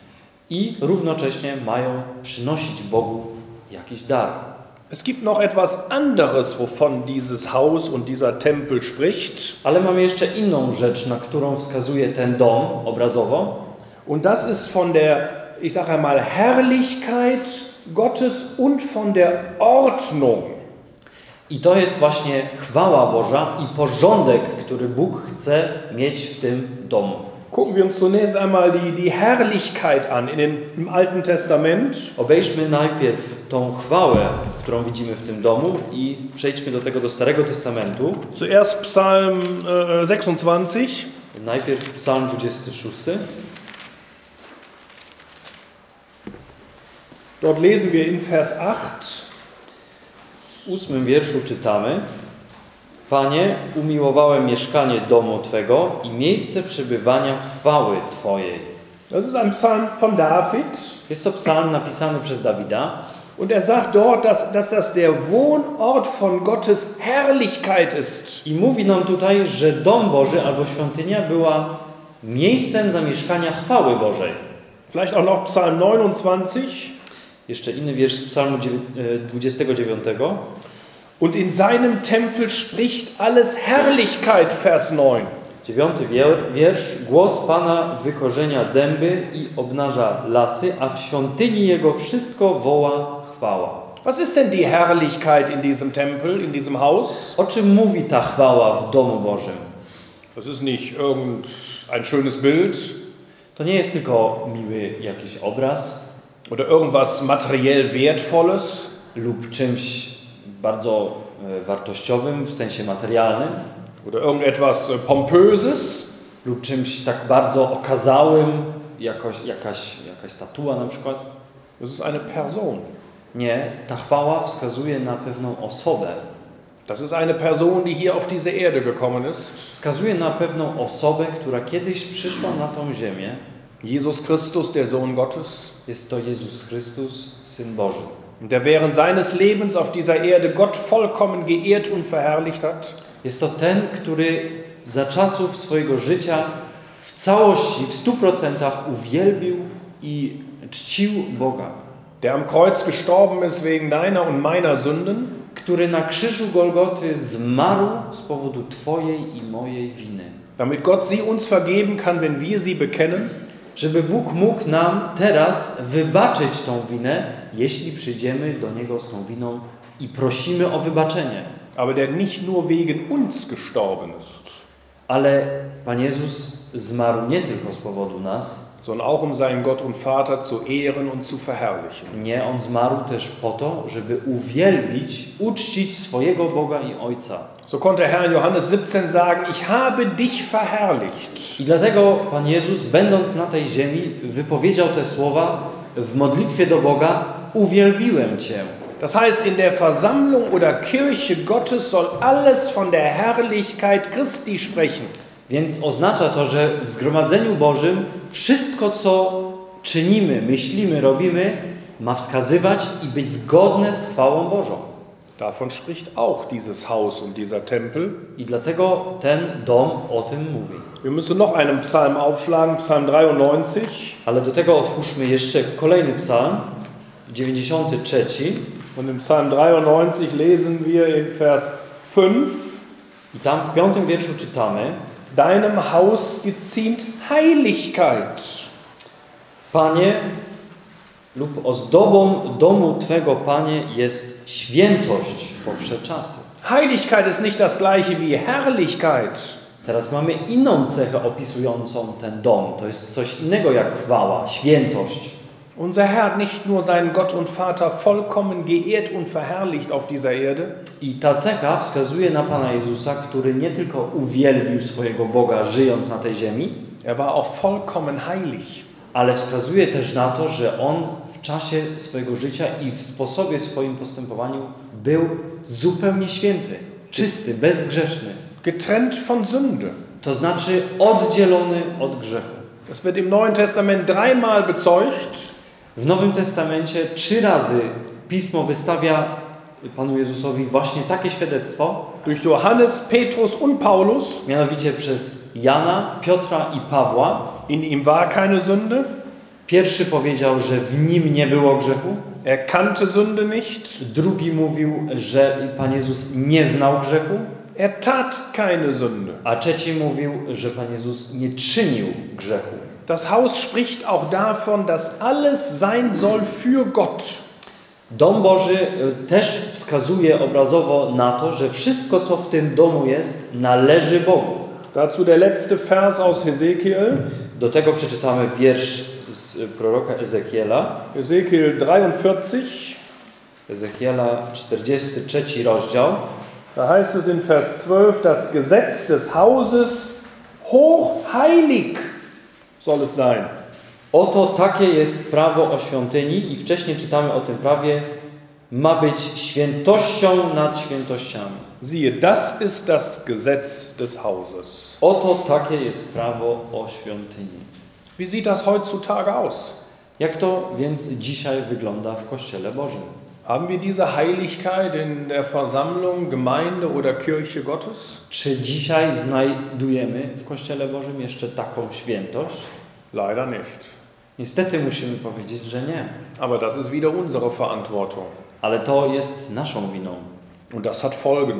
i równocześnie mają przynosić Bogu jakiś dar. Es gibt noch etwas anderes, wovon dieses Haus und dieser Tempel spricht. Ale mamy jeszcze inną rzecz, na którą wskazuje ten dom obrazowo. Und das ist von der, ich sage einmal, Herrlichkeit Gottes und von der Ordnung. I to jest właśnie chwała Boża i porządek, który Bóg chce mieć w tym domu. Gucken wir uns zunächst einmal die, die Herrlichkeit an in den, im Alten Testament. Obejrzmy najpierw tą chwałę, którą widzimy w tym domu i przejdźmy do tego do Starego Testamentu. Zuerst Psalm äh, sechsundzwanzig. Najpierw Psalm dwudziesty szósty. Dort lesen wir in Vers acht. W ósmym wierszu czytamy: Panie, umiłowałem mieszkanie domu Twego i miejsce przebywania chwały Twojej. Das ist ein Psalm von David. Jest to psalm napisany przez Dawida. Und er sagt dort, dass, dass das der Wohnort von Gottes Herrlichkeit ist. I mówi nam tutaj, że dom Boży albo świątynia była miejscem zamieszkania chwały Bożej. Vielleicht auch noch Psalm neunundzwanzig. Jeszcze inny wiersz z psalmu dwudziestego dziewiątego. Und in seinem Tempel spricht alles Herrlichkeit, Vers neun. Dziewiąty wiersz. Głos Pana wykorzenia dęby i obnaża lasy, a w świątyni Jego wszystko woła chwała. Was ist denn die Herrlichkeit in diesem Tempel, in diesem Haus? O czym mówi ta chwała w domu Bożym? Das ist nicht irgendein schönes Bild To nie jest tylko miły jakiś obraz oder irgendwas materiell Wertvolles. lub czymś bardzo e, wartościowym w sensie materialnym Oder irgendetwas äh, Pompöses. lub czymś tak bardzo okazałym, jakoś, jakaś, jakaś statua na przykład. Das ist eine Person. Nie, ta chwała wskazuje na pewną osobę. Das ist eine Person, die hier auf diese Erde gekommen ist. Wskazuje na pewną osobę, która kiedyś przyszła na tą ziemię. Jesus Christus, der Sohn Gottes. Jest to Jezus Chrystus, Syn Boży. Und der während seines Lebens auf dieser Erde Gott vollkommen geehrt und verherrlicht hat. Jest to ten, który za czasów swojego życia w całości, w stu procentach uwielbił i czcił Boga. Der am Kreuz gestorben ist wegen deiner und meiner Sünden. Który na krzyżu Golgoty zmarł z powodu Twojej i mojej winy. Damit Gott sie uns vergeben kann, wenn wir sie bekennen. Żeby Bóg mógł nam teraz wybaczyć tą winę, jeśli przyjdziemy do Niego z tą winą i prosimy o wybaczenie. Aber der nicht nur wegen uns gestorben ist, Ale Pan Jezus zmarł nie tylko z powodu nas, sondern auch um seinen Gott und Vater zu ehren und zu verherrlichen. nie, On zmarł też po to, żeby uwielbić, uczcić swojego Boga i Ojca. So konnte Herr in Johannes siebzehn sagen, ich habe dich verherrlicht. I dlatego Pan Jezus, będąc na tej ziemi, wypowiedział te słowa w modlitwie do Boga: uwielbiłem Cię. Das heißt, in der Versammlung oder Kirche Gottes soll alles von der Herrlichkeit Christi sprechen. Więc oznacza to, że w zgromadzeniu Bożym wszystko, co czynimy, myślimy, robimy, ma wskazywać i być zgodne z chwałą Bożą. Davon spricht auch dieses Haus und dieser Tempel. I dlatego ten dom o tym mówi. Wir müssen noch einen Psalm aufschlagen, Psalm dreiundneunzig. Ale do tego otwórzmy jeszcze kolejny psalm, dziewięćdziesiąty trzeci. Und im Psalm dreiundneunzig lesen wir in Vers fünf. I tam w piątym wierszu czytamy: Deinem Haus geziemt Heiligkeit. Panie, lub ozdobą domu Twego, Panie, jest świętość po wsze czasy. Heiligkeit ist nicht das gleiche wie Herrlichkeit. Teraz mamy inną cechę opisującą ten dom. To jest coś innego jak chwała, świętość. Unser Herr hat nicht nur seinen Gott und Vater vollkommen geehrt und verherrlicht auf dieser Erde. I ta cecha wskazuje na Pana Jezusa, który nie tylko uwielbił swojego Boga, żyjąc na tej ziemi, Er war auch vollkommen heilig. ale wskazuje też na to, że On w czasie swojego życia i w sposobie swoim postępowaniu był zupełnie święty, czysty, bezgrzeszny. Getrennt von Sünde. To znaczy oddzielony od grzechu. Das wird im Neuen Testament dreimal bezeugt. W Nowym Testamencie trzy razy Pismo wystawia Panu Jezusowi właśnie takie świadectwo, Durch Johannes, Petrus und Paulus. mianowicie przez Jana, Piotra i Pawła. In ihm war keine Sünde. Pierwszy powiedział, że w nim nie było grzechu. Er kannte Sünde nicht. Drugi mówił, że Pan Jezus nie znał grzechu. Er tat keine Sünde. A trzeci mówił, że Pan Jezus nie czynił grzechu. Das Haus spricht auch davon, dass alles sein soll für Gott. Dom Boży też wskazuje obrazowo na to, że wszystko, co w tym domu jest, należy Bogu. Dazu der letzte Vers aus Hesekiel. Do tego przeczytamy wiersz z proroka Ezekiela. Hesekiel dreiundvierzig. Ezekiela czterdziesty trzeci rozdział. Da heißt es in Vers zwölf, das Gesetz des Hauses hochheilig soll es sein. Oto takie jest prawo o świątyni i wcześniej czytamy o tym prawie, ma być świętością nad świętościami. Siehe, das ist das Gesetz des Hauses. Oto takie jest prawo o świątyni. Wie sieht das heutzutage aus? Jak to więc dzisiaj wygląda w Kościele Bożym? Haben wir diese Heiligkeit in der Versammlung, Gemeinde oder Kirche Gottes? Czy dzisiaj znajdujemy w Kościele Bożym jeszcze taką świętość? Leider nicht. Niestety musimy powiedzieć, że nie. Aber das ist wieder unsere Verantwortung. Ale to jest naszą winą. Und das hat Folgen.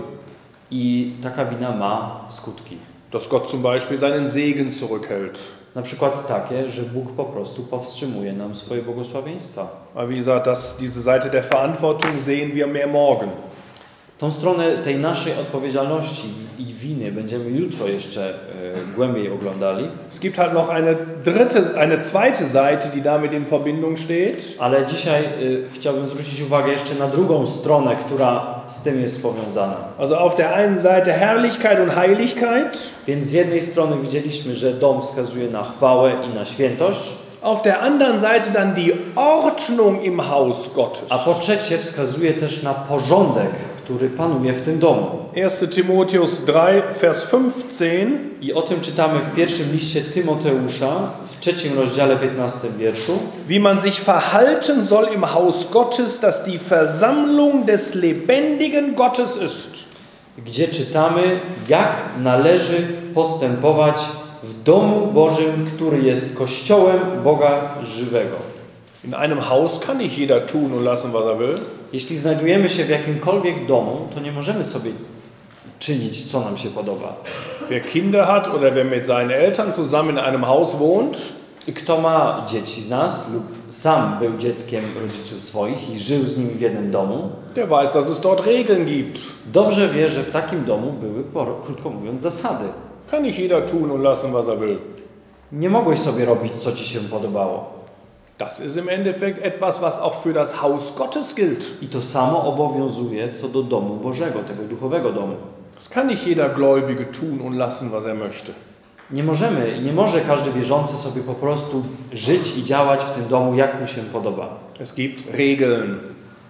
I taka wina ma skutki. Dass Gott zum Beispiel seinen Segen zurückhält. Na przykład takie, że Bóg po prostu powstrzymuje nam swoje błogosławieństwa. Aber wie gesagt, das, diese Seite der Verantwortung sehen wir mehr morgen. Tą stronę tej naszej odpowiedzialności i winy będziemy jutro jeszcze e, głębiej oglądali. Es gibt halt noch eine dritte, eine zweite Seite, die damit in Verbindung steht. Ale dzisiaj e, chciałbym zwrócić uwagę jeszcze na drugą stronę, która z tym jest powiązana. Also auf der einen Seite Herrlichkeit und Heiligkeit. Więc z jednej strony widzieliśmy, że dom wskazuje na chwałę i na świętość. Auf der anderen Seite dann die Ordnung im Haus Gottes. A po trzecie wskazuje też na porządek, który panuje w tym domu. erster Timotheus drei, Vers fünfzehn. I o tym czytamy w pierwszym liście Tymoteusza, w trzecim rozdziale piętnastym wierszu. Wie man sich verhalten soll im Haus Gottes, das die Versammlung des lebendigen Gottes ist. Gdzie czytamy, jak należy postępować w domu Bożym, który jest Kościołem Boga żywego. In einem Haus kann nicht jeder tun und lassen, was er will. Jeśli znajdujemy się w jakimkolwiek domu, to nie możemy sobie czynić, co nam się podoba. Wer Kinder hat oder wer mit seinen Eltern zusammen in einem Haus wohnt, I kto ma dzieci z nas lub sam był dzieckiem rodziców swoich i żył z nimi w jednym domu, der weiß, dass es dort Regeln gibt. dobrze wie, że w takim domu były, krótko mówiąc, zasady. Kann nicht jeder tun und lassen, was er will. Nie mogłeś sobie robić, co ci się podobało. Das ist im Endeffekt etwas, was auch für das Haus Gottes gilt. I to samo obowiązuje co do domu Bożego, tego duchowego domu. Das kann nicht jeder Gläubige tun und lassen, was er möchte. Nie możemy, nie może każdy wierzący sobie po prostu żyć i działać w tym domu, jak mu się podoba. Es gibt Regeln.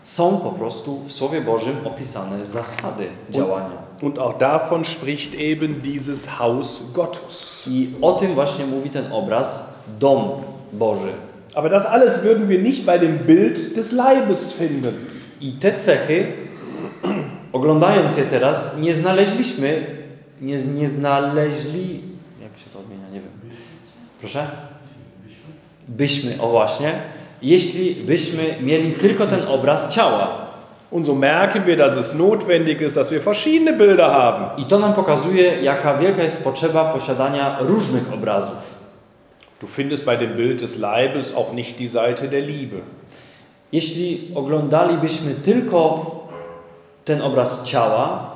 Są po prostu w Słowie Bożym opisane zasady działania. Und auch davon spricht eben dieses Haus Gottes. I o tym właśnie mówi ten obraz, dom Boży. Aber das alles würden wir nicht bei dem Bild des Leibes finden. I te cechy, oglądając je teraz, nie znaleźliśmy, nie, nie znaleźli, jak się to odmienia, nie wiem. Proszę? Byśmy, o właśnie, jeśli byśmy mieli tylko ten obraz ciała. Und so merken wir, dass es notwendig ist, dass wir verschiedene Bilder haben. I to nam pokazuje, jaka wielka jest potrzeba posiadania różnych obrazów. Du findest bei dem Bild des Leibes auch nicht die Seite der Liebe. Jeśli oglądalibyśmy tylko ten obraz ciała,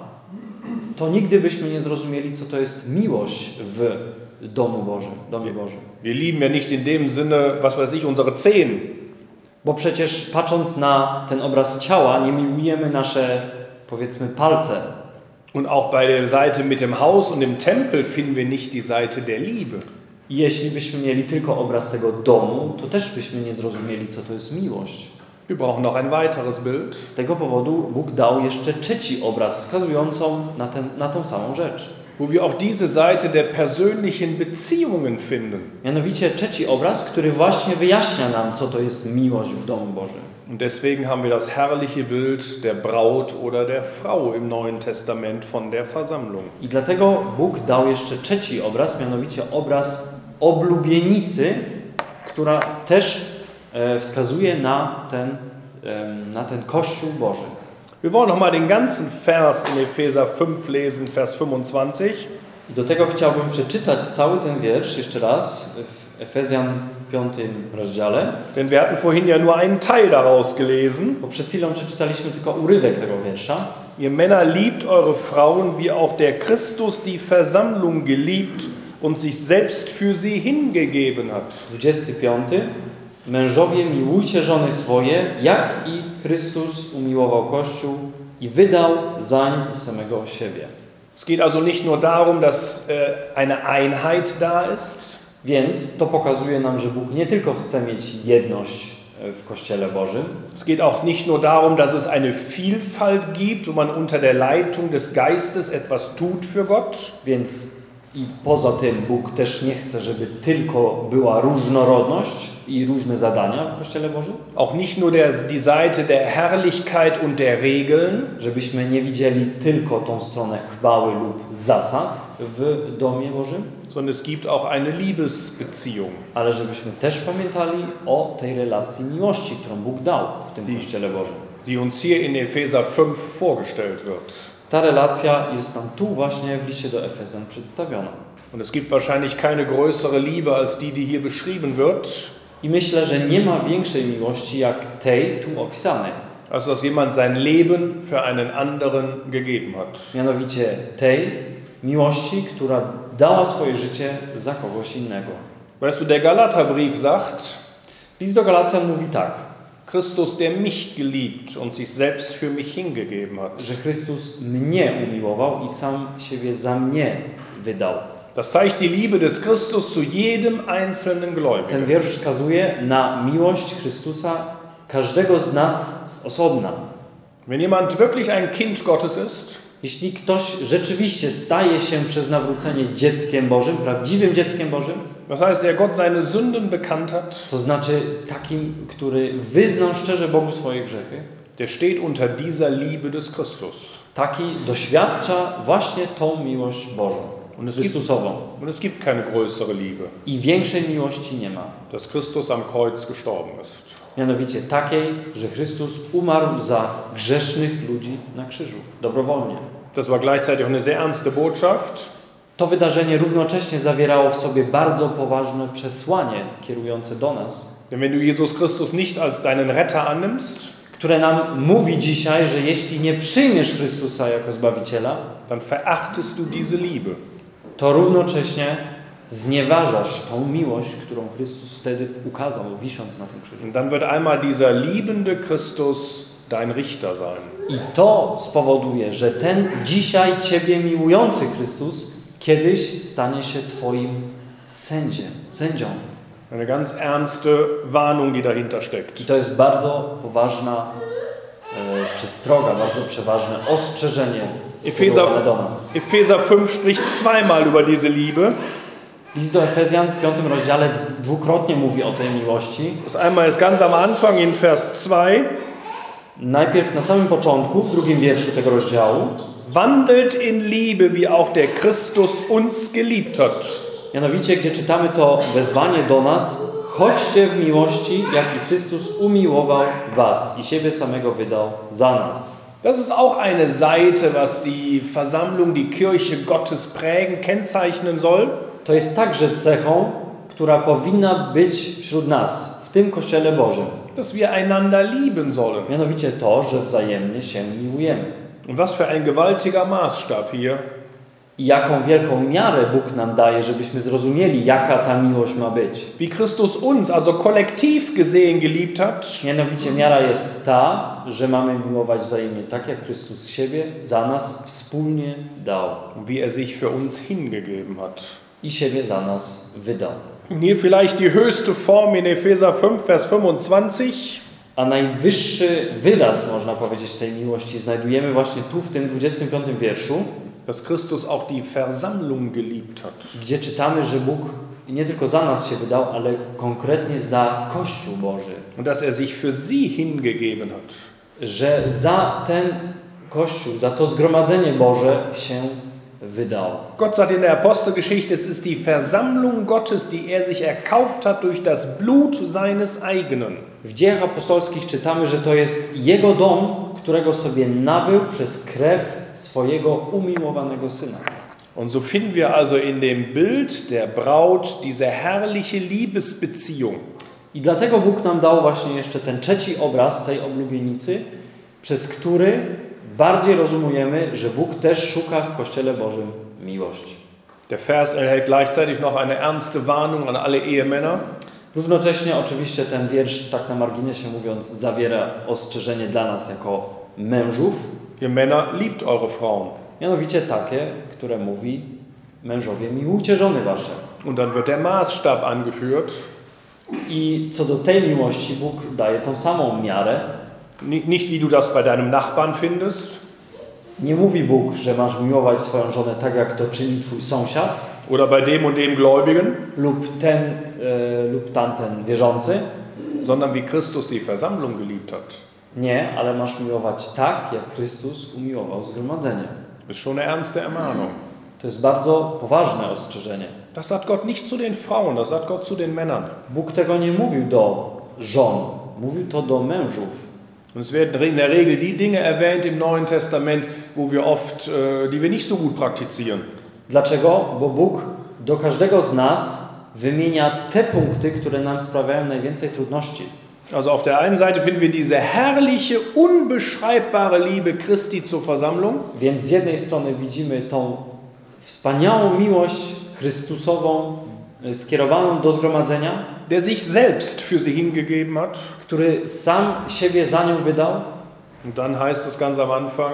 to nigdy byśmy nie zrozumieli, co to jest miłość w domu Bożym, domie Bożym. Wir lieben ja nicht in dem Sinne, was weiß ich, unsere Zehen. Bo przecież patrząc na ten obraz ciała, nie miłujemy nasze, powiedzmy, palce. Und auch bei der Seite mit dem Haus und dem Tempel finden wir nicht die Seite der Liebe. I jeśli byśmy mieli tylko obraz tego domu, to też byśmy nie zrozumieli, co to jest miłość. Wir brauchen noch ein weiteres Bild. Z tego powodu Bóg dał jeszcze trzeci obraz, wskazującą na, ten, na tą samą rzecz. Wo wir auch diese Seite der persönlichen Beziehungen finden. Mianowicie trzeci obraz, który właśnie wyjaśnia nam, co to jest miłość w domu Bożym. Und deswegen haben wir das herrliche Bild der Braut oder der Frau im Neuen Testament von der Versammlung. I dlatego Bóg dał jeszcze trzeci obraz, mianowicie obraz oblubienicy, która też e, wskazuje na ten, e, na ten Kościół Boży. Wir wollen noch mal den ganzen Vers in Epheser fünf lesen, Vers fünfundzwanzig. I do tego chciałbym przeczytać cały ten wiersz jeszcze raz w Efezjan piątym rozdziale. Denn wir hatten vorhin ja nur einen Teil daraus gelesen. Bo przed chwilą przeczytaliśmy tylko urywek tego wiersza. Ihr Männer liebt eure Frauen, wie auch der Christus die Versammlung geliebt und sich selbst für sie hingegeben hat. dwudziesty piąty. Mężowie, miłujcie żony swoje, jak i Chrystus umiłował Kościół i wydał zań samego siebie. Es geht also nicht nur darum, dass äh, eine Einheit da ist. Więc to pokazuje nam, że Bóg nie tylko chce mieć jedność w Kościele Bożym. Es geht auch nicht nur darum, dass es eine Vielfalt gibt, wo man unter der Leitung des Geistes etwas tut für Gott. Więc i poza tym Bóg też nie chce, żeby tylko była różnorodność i różne zadania w Kościele Bożym. Auch nicht nur der, die Seite der Herrlichkeit und der Regeln. Żebyśmy nie widzieli tylko tą stronę chwały lub zasad w domie Bożym. Sondern es gibt auch eine Liebesbeziehung. Ale żebyśmy też pamiętali o tej relacji miłości, którą Bóg dał w tym Die- Kościele Bożym. die uns hier in Epheser fünf vorgestellt wird. Ta relacja jest nam tu właśnie w liście do Efezjan przedstawiona. Und es gibt wahrscheinlich keine größere Liebe als die, die hier beschrieben wird, I myślę, że nie ma większej miłości jak tej tu opisanej. als dass jemand sein Leben für einen anderen gegeben hat. Mianowicie tej miłości, która dała swoje życie za kogoś innego. Weißt du, der Galaterbrief sagt, List do Galacjan mówi tak, Christus, der mich geliebt und sich selbst für mich hingegeben hat. że Chrystus mnie umiłował i sam siebie za mnie wydał. Das zeigt die Liebe des Christus zu jedem einzelnen Ten Gläubigen. wiersz wskazuje na miłość Chrystusa każdego z nas z osobna. Wenn jemand wirklich ein Kind Gottes ist, Jeśli ktoś rzeczywiście staje się przez nawrócenie dzieckiem Bożym, prawdziwym dzieckiem Bożym, das heißt, der Gott seine Sünden bekannt hat, to znaczy takim, który wyznał szczerze Bogu swoje grzechy, der steht unter dieser Liebe des Christus. taki doświadcza właśnie tą miłość Bożą, Und es gibt, Chrystusową. und es gibt keine größere Liebe, I większej miłości nie ma. dass Christus am Kreuz gestorben ist. Mianowicie takiej, że Chrystus umarł za grzesznych ludzi na krzyżu, dobrowolnie. Das war gleichzeitig auch eine sehr ernste Botschaft. To wydarzenie równocześnie zawierało w sobie bardzo poważne przesłanie kierujące do nas, Denn wenn du Jesus Christus nicht als deinen Retter annimmst, które nam mówi dzisiaj, że jeśli nie przyjmiesz Chrystusa jako Zbawiciela, dann verachtest du diese Liebe. to równocześnie znieważasz tą miłość, którą Chrystus wtedy ukazał, wisząc na tym krzyżu. Und dann wird einmal dieser liebende Christus dein Richter sein. I to spowoduje, że ten dzisiaj Ciebie miłujący Chrystus kiedyś stanie się Twoim sędziem, sędzią. Eine ganz ernste Warnung, die dahinter steckt. I to jest bardzo poważna e, przestroga, bardzo przeważne ostrzeżenie Epheser, skierowane do nas. Epheser fünf spricht zweimal über diese Liebe. List do Efezjan w piątym rozdziale dwukrotnie mówi o tej miłości. Das einmal ist ganz am Anfang in Vers zwei. Najpierw na samym początku, w drugim wierszu tego rozdziału. Wandelt in Liebe, wie auch der Christus uns geliebt hat. Mianowicie, gdzie czytamy to wezwanie do nas: chodźcie w miłości, jak i Chrystus umiłował was i siebie samego wydał za nas. Das ist auch eine Seite, was die Versammlung, die Kirche Gottes prägen, kennzeichnen soll. To jest także cechą, która powinna być wśród nas, w tym Kościele Bożym. Dass wir einander lieben sollen. Mianowicie to, że wzajemnie się miłujemy. Und was für ein gewaltiger Maßstab hier. I jaką wielką miarę Bóg nam daje, żebyśmy zrozumieli, jaka ta miłość ma być. Wie Christus uns, also kollektiv gesehen, geliebt hat. Mianowicie miara jest ta, że mamy miłować wzajemnie tak, jak Chrystus siebie za nas wspólnie dał. Wie er sich für uns hingegeben hat. I siebie za nas wydał. Hier vielleicht die höchste Form in Epheser fünf, Vers fünfundzwanzig. A najwyższy wyraz, można powiedzieć, tej miłości znajdujemy właśnie tu, w tym dwudziestym piątym wierszu, Dass Christus auch die Versammlung geliebt hat. gdzie czytamy, że Bóg nie tylko za nas się wydał, ale konkretnie za Kościół Boży. Und dass er sich für sie hingegeben hat. Że za ten Kościół, za to zgromadzenie Boże się wydał. Gott sagt in der Apostelgeschichte, es ist die Versammlung Gottes, die er sich erkauft hat durch das Blut seines eigenen. W Dziejach Apostolskich czytamy, że to jest Jego dom, którego sobie nabył przez krew swojego umiłowanego Syna. Und so finden wir also in dem Bild der Braut diese herrliche Liebesbeziehung. I dlatego Bóg nam dał właśnie jeszcze ten trzeci obraz tej oblubienicy, przez który bardziej rozumiemy, że Bóg też szuka w Kościele Bożym miłości. Der Vers enthält gleichzeitig noch eine ernste Warnung an alle Ehemänner. Równocześnie oczywiście ten wiersz, tak na marginesie mówiąc, zawiera ostrzeżenie dla nas jako mężów. Ihr Männer, liebt eure Frauen. Mianowicie takie, które mówi: mężowie, miłujcie żony wasze. Und dann wird der Maßstab angeführt. I co do tej miłości Bóg daje tą samą miarę. Nicht wie du das bei deinem Nachbarn findest. Nie mówi Bóg, że masz miłować swoją żonę tak, jak to czyni twój sąsiad. Oder bei dem und dem Gläubigen. Lub ten, e, lub tamten wierzący. Sondern wie Christus die Versammlung geliebt hat. Nie, ale masz miłować tak, jak Chrystus umiłował zgromadzenie. Das ist schon eine ernste Ermahnung. To jest bardzo poważne ostrzeżenie. Das sagt Gott nicht zu den Frauen, das sagt Gott zu den Männern. Bóg tego nie mówił do żon, mówił to do mężów. Und es werden in der Regel die Dinge erwähnt im Neuen Testament, wo wir oft, äh, die wir nicht so gut praktizieren. Dlaczego? Bo Bóg do każdego z nas wymienia te punkty, które nam sprawiają najwięcej trudności. Also auf der einen Seite finden wir diese herrliche, unbeschreibbare Liebe Christi zur Versammlung. Więc z jednej strony widzimy tą wspaniałą miłość Chrystusową skierowaną do zgromadzenia, der sich selbst für sie hingegeben hat. który sam siebie za nią wydał. Und dann heißt es ganz am Anfang,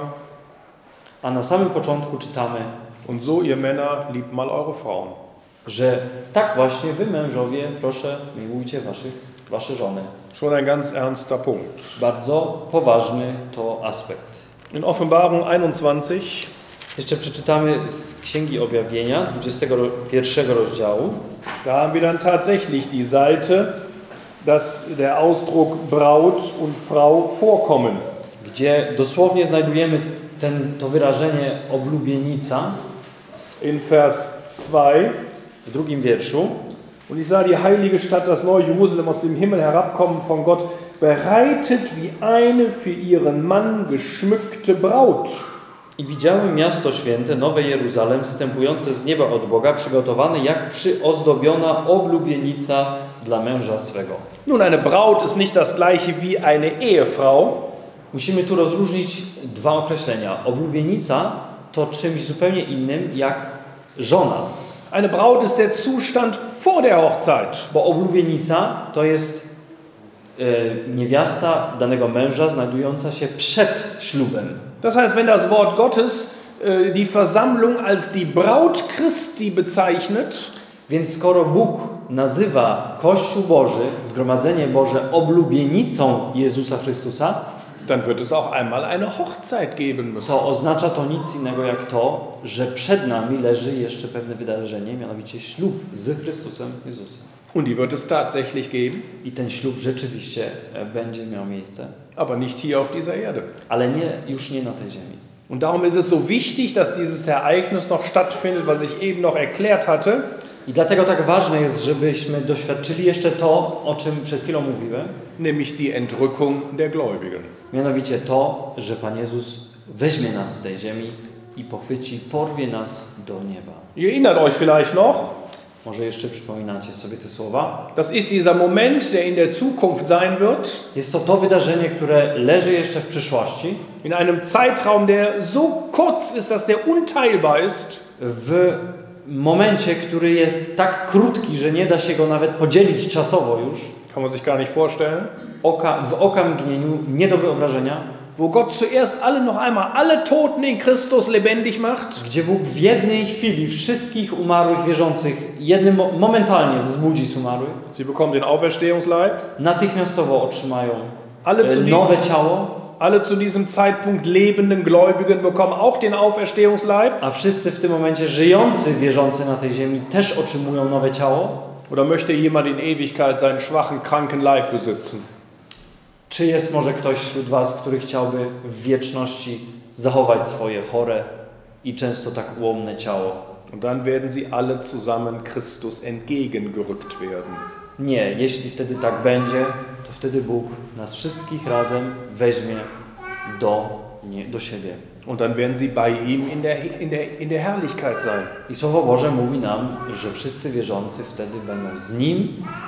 a na samym początku czytamy: und so ihr Männer, liebt mal eure Frauen. Że tak właśnie wy mężowie, proszę, miłujcie waszych, wasze żony. Schon ein ganz ernster Punkt. Bardzo poważny to aspekt. In Offenbarung einundzwanzig jeszcze przeczytamy z Księgi Objawienia, dwudziestego pierwszego rozdziału. Da haben wir dann tatsächlich die Seite, dass der Ausdruck Braut und Frau vorkommen. Gdzie dosłownie znajdujemy ten, to wyrażenie oblubienica. In Vers zwei. W drugim wierszu. Und ich sah die heilige Stadt, das neue Jerusalem, aus dem Himmel herabkommen von Gott, bereitet wie eine für ihren Mann geschmückte Braut. I widziałem miasto święte, nowe Jeruzalem, wstępujące z nieba od Boga, przygotowane jak przyozdobiona oblubienica dla męża swego. Nun, eine Braut ist nicht das gleiche wie eine Ehefrau. Musimy tu rozróżnić dwa określenia. Oblubienica to czymś zupełnie innym jak żona. Eine Braut ist der Zustand vor der Hochzeit. Bo oblubienica to jest e, niewiasta danego męża znajdująca się przed ślubem. Das heißt, wenn das Wort Gottes äh, die Versammlung als die Braut Christi bezeichnet, więc skoro Bóg nazywa Kościół Boży, Zgromadzenie Boże, oblubienicą Jezusa Chrystusa, dann wird es auch einmal eine Hochzeit geben müssen. to oznacza to nic innego jak to, że przed nami leży jeszcze pewne wydarzenie, mianowicie ślub z Chrystusem Jezusem. Und die wird es tatsächlich geben, I ten ślub rzeczywiście e, będzie miał miejsce, aber nicht hier auf dieser Erde. ale nie, już nie na tej ziemi. Und darum ist es so wichtig, dass dieses Ereignis noch stattfindet, was ich eben noch erklärt hatte. I dlatego tak ważne jest, żebyśmy doświadczyli jeszcze to, o czym przed chwilą mówiłem, Nämlich die Entrückung der Gläubigen. mianowicie to, że Pan Jezus weźmie nas z tej ziemi i pochwyci, porwie nas do nieba. Ihr erinnert euch vielleicht noch, Może jeszcze przypominacie sobie te słowa? das ist dieser Moment, der in der Zukunft sein wird, Jest to to wydarzenie, które leży jeszcze w przyszłości, in einem Zeitraum, der so kurz ist, dass der unteilbar ist. w momencie, który jest tak krótki, że nie da się go nawet podzielić czasowo już, Kann man sich gar nicht vorstellen. oka, w oka mgnieniu, nie do wyobrażenia, Wo Gott zuerst alle noch einmal, alle Toten in Christus lebendig macht. gdzie Bóg w jednej chwili wszystkich umarłych wierzących jednym mo- momentalnie wzbudzi z umarłych, Sie bekommen den Auferstehungsleib. natychmiastowo otrzymają Alle e, zu, die, nowe ciało, alle zu diesem Zeitpunkt lebenden Gläubigen bekommen auch den Auferstehungsleib. a wszyscy w tym momencie żyjący, wierzący na tej ziemi też otrzymują nowe ciało. Oder möchte jemand in Ewigkeit seinen schwachen, kranken Leib besitzen? Czy jest może ktoś wśród was, który chciałby w wieczności zachować swoje chore i często tak ułomne ciało? Und dann werden sie alle zusammen Christus entgegengerückt werden. Nie, jeśli wtedy tak będzie, to wtedy Bóg nas wszystkich razem weźmie do, nie, do siebie. Und dann werden sie bei ihm in der, in der, in der Herrlichkeit sein. I Słowo Boże mówi nam, że wszyscy wierzący wtedy będą z Nim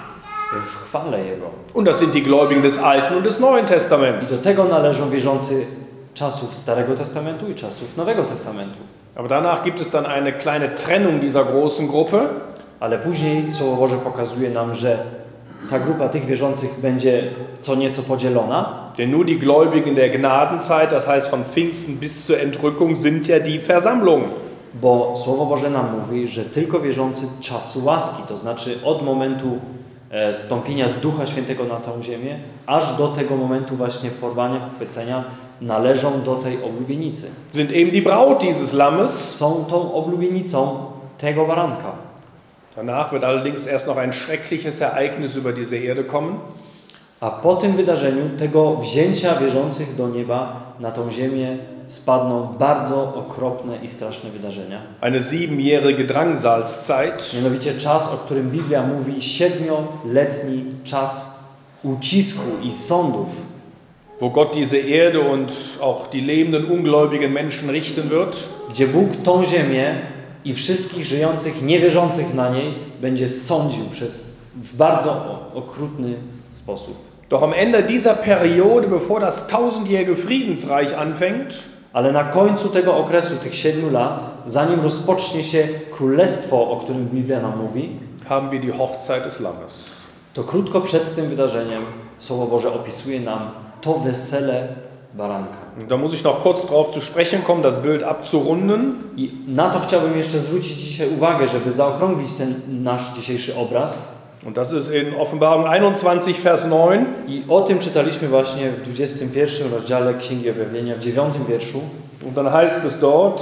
w chwale Jego. Und das sind die Gläubigen des Alten und des Neuen I Testaments. do tego należą wierzący czasów Starego Testamentu i czasów Nowego Testamentu. Aber danach gibt es dann eine kleine Trennung dieser großen Gruppe. Ale później Słowo Boże pokazuje nam, że ta grupa tych wierzących będzie co nieco podzielona, Denn nur die Gläubigen der Gnadenzeit, das heißt von Pfingsten bis zur Entrückung, sind ja die Versammlung. bo Słowo Boże nam mówi, że tylko wierzący czasu łaski, to znaczy od momentu e, zstąpienia Ducha Świętego na tą ziemię, aż do tego momentu właśnie porwania, pochwycenia, należą do tej oblubienicy. Sind eben die Braut dieses Lammes. Są tą oblubienicą tego baranka. Danach wird allerdings erst noch ein schreckliches Ereignis über diese Erde kommen. A po tym wydarzeniu, tego wzięcia wierzących do nieba, na tą ziemię spadną bardzo okropne i straszne wydarzenia. Eine siebenjährige Drangsalzzeit. Mianowicie czas, o którym Biblia mówi, siedmioletni czas ucisku i sądów, Wo Gott diese Erde und auch die lebenden ungläubigen Menschen richten wird. gdzie Bóg tą ziemię i wszystkich żyjących, niewierzących na niej będzie sądził przez, w bardzo o- okrutny sposób. Doch am Ende dieser Periode, bevor das tausendjährige Friedensreich anfängt, Ale na końcu tego okresu, tych siedmiu lat, zanim rozpocznie się królestwo, o którym Biblia nam mówi, haben wir die Hochzeit des Lammes. to krótko przed tym wydarzeniem Słowo Boże opisuje nam to wesele baranka. Und da muss ich noch kurz drauf zu sprechen kommen, das Bild abzurunden. I na to chciałbym jeszcze zwrócić dzisiaj uwagę, żeby zaokrąglić ten nasz dzisiejszy obraz. Und das ist in Offenbarung einundzwanzig, Vers neun. I o tym czytaliśmy właśnie w dwudziestym pierwszym rozdziale Księgi Objawienia, w dziewiątym wierszu. Und dann heißt es dort,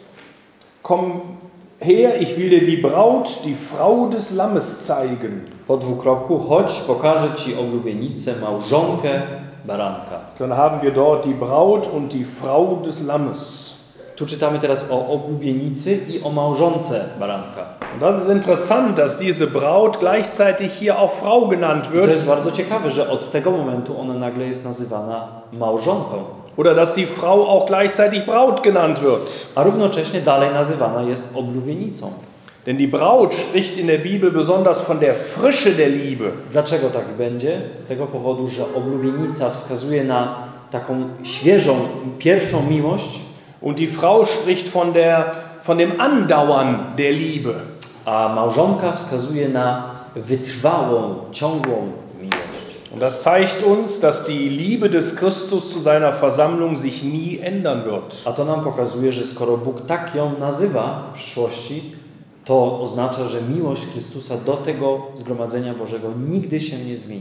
komm her, ich will dir die Braut, die Frau des Lammes zeigen. Po dwukropku, chodź, pokażę Ci oblubienicę, małżonkę baranka. Dann haben wir dort die Braut und die Frau des Lammes. Tu czytamy teraz o oblubienicy i o małżonce baranka. Und das ist interessant, dass diese Braut gleichzeitig hier auch Frau genannt I to wird. jest bardzo ciekawe, że od tego momentu ona nagle jest nazywana małżonką. Oder dass die Frau auch gleichzeitig Braut genannt wird. A równocześnie dalej nazywana jest oblubienicą. Denn die Braut spricht in der Bibel besonders von der Frische der Liebe. Dlaczego tak będzie? Z tego powodu, że oblubienica wskazuje na taką świeżą, pierwszą miłość, Und die Frau spricht von, der, von dem Andauern der Liebe. a małżonka wskazuje na wytrwałą, ciągłą miłość. Und das zeigt uns, dass die Liebe des Christus zu seiner Versammlung sich nie ändern wird. A to nam pokazuje, że skoro Bóg tak ją nazywa w przyszłości, to oznacza, że miłość Chrystusa do tego zgromadzenia Bożego nigdy się nie zmieni.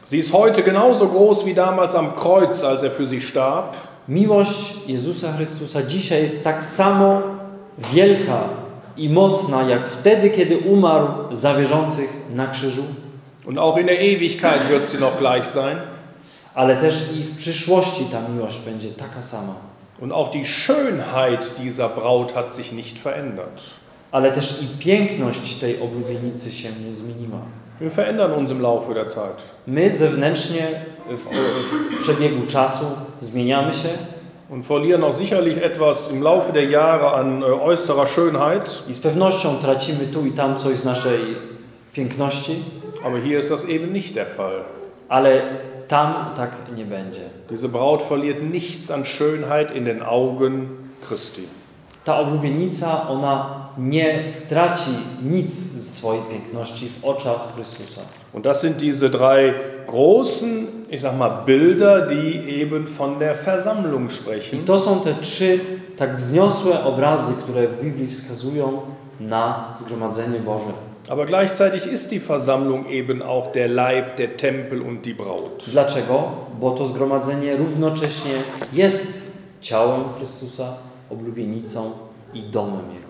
Sie ist heute genauso groß wie damals am Kreuz, als er für sie starb. Miłość Jezusa Chrystusa dzisiaj jest tak samo wielka i mocna, jak wtedy, kiedy umarł za wierzących na krzyżu. Und auch in der Ewigkeit wird sie noch gleich sein. Ale też i w przyszłości ta miłość będzie taka sama. Und auch die Schönheit dieser Braut hat sich nicht verändert. Ale też i piękność tej oblubienicy się nie zmieniła. Wir verändern uns im Laufe der Zeit. My zewnętrznie w, w przebiegu czasu zmieniamy się Und verlieren auch sicherlich etwas im Laufe der Jahre an äh, äußerer Schönheit. i z pewnością tracimy tu i tam coś z naszej piękności, Aber hier ist das eben nicht der Fall. ale tam tak nie będzie. Diese Braut verliert nichts an Schönheit in den Augen Christi. Ta oblubienica, ona nie straci nic z swojej piękności w oczach Chrystusa. Und das sind diese drei großen, ich sag mal, Bilder, die eben von der Versammlung I sprechen. to są te trzy tak wzniosłe obrazy, które w Biblii wskazują na zgromadzenie Boże. Aber gleichzeitig ist die Versammlung eben auch der Leib, der Tempel und die Braut. Dlaczego? Bo to zgromadzenie równocześnie jest ciałem Chrystusa, oblubienicą i domem Jego.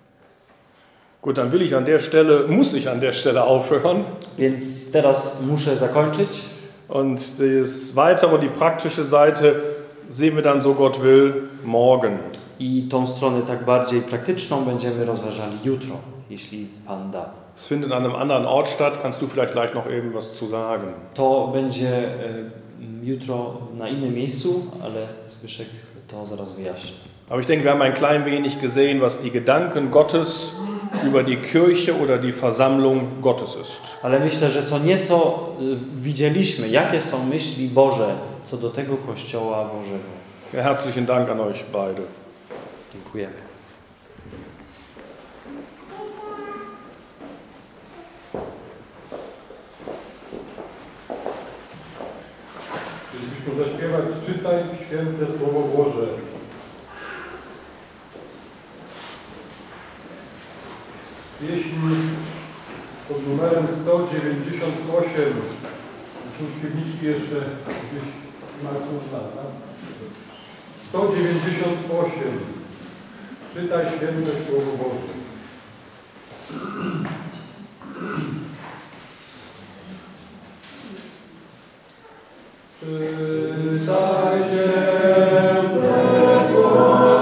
Gut, dann will ich an der Stelle, muss ich an der Stelle aufhören. Więc teraz muszę zakończyć. Und das weitere, die praktische Seite sehen wir dann, so Gott will, morgen. I tą stronę tak bardziej praktyczną będziemy rozważali jutro, jeśli Pan da. Es findet an einem anderen Ort statt. Kannst du vielleicht gleich noch eben was zu sagen? To będzie e, jutro na innym miejscu, ale Zbyszek to zaraz wyjaśni. Aber ich denke, wir haben ein klein wenig gesehen, was die Gedanken Gottes über die Kirche oder die Versammlung Gottes ist. Ale myślę, że co nieco y, widzieliśmy, jakie są myśli Boże co do tego Kościoła Bożego. Ja, herzlichen Dank an euch beide. Dziękujemy. Chcielibyśmy zaśpiewać "Czytaj święte Słowo Boże". Pieśń pod numerem sto dziewięćdziesiąt osiem. Są śpiewniczki jeszcze gdzieś marszą tak? sto dziewięćdziesiąt osiem. Czytaj święte Słowo Boże. Czytaj święte Słowo.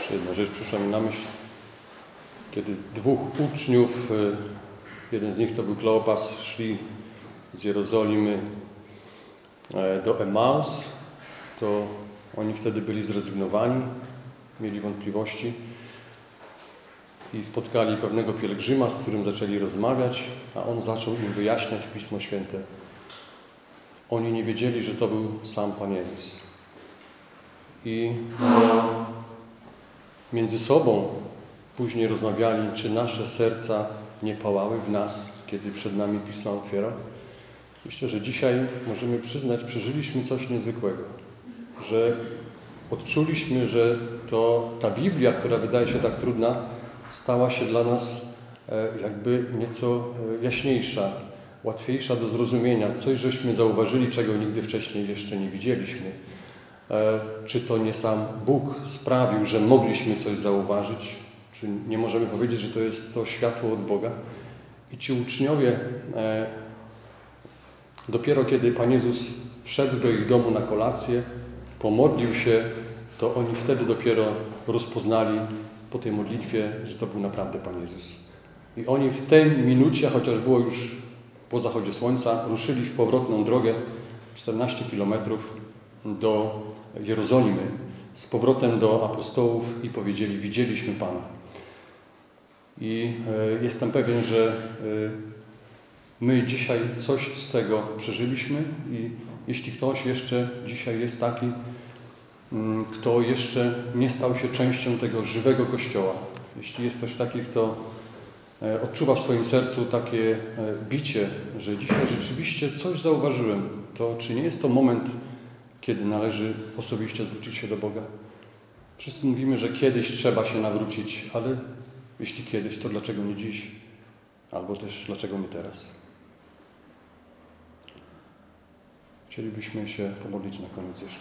Jeszcze jedna rzecz przyszła mi na myśl. Kiedy dwóch uczniów, jeden z nich to był Kleopas, szli z Jerozolimy do Emaus, to oni wtedy byli zrezygnowani, mieli wątpliwości i spotkali pewnego pielgrzyma, z którym zaczęli rozmawiać, a on zaczął im wyjaśniać Pismo Święte. Oni nie wiedzieli, że to był sam Pan Jezus. I między sobą później rozmawiali, czy nasze serca nie pałały w nas, kiedy przed nami Pismo otwierał. Myślę, że dzisiaj możemy przyznać, przeżyliśmy coś niezwykłego, że odczuliśmy, że to ta Biblia, która wydaje się tak trudna, stała się dla nas jakby nieco jaśniejsza, łatwiejsza do zrozumienia. Coś żeśmy zauważyli, czego nigdy wcześniej jeszcze nie widzieliśmy. Czy to nie sam Bóg sprawił, że mogliśmy coś zauważyć? Czy nie możemy powiedzieć, że to jest to światło od Boga? I ci uczniowie, dopiero kiedy Pan Jezus wszedł do ich domu na kolację, pomodlił się, to oni wtedy dopiero rozpoznali po tej modlitwie, że to był naprawdę Pan Jezus. I oni w tej minucie, chociaż było już po zachodzie słońca, ruszyli w powrotną drogę czternaście kilometrów do Jerozolimy, z powrotem do apostołów i powiedzieli: widzieliśmy Pana. I e, jestem pewien, że e, my dzisiaj coś z tego przeżyliśmy i jeśli ktoś jeszcze dzisiaj jest taki, m, kto jeszcze nie stał się częścią tego żywego Kościoła, jeśli jest ktoś taki, kto e, odczuwa w swoim sercu takie e, bicie, że dzisiaj rzeczywiście coś zauważyłem, to czy nie jest to moment, kiedy należy osobiście zwrócić się do Boga? Wszyscy mówimy, że kiedyś trzeba się nawrócić, ale jeśli kiedyś, to dlaczego nie dziś? Albo też dlaczego nie teraz? Chcielibyśmy się pomodlić na koniec jeszcze.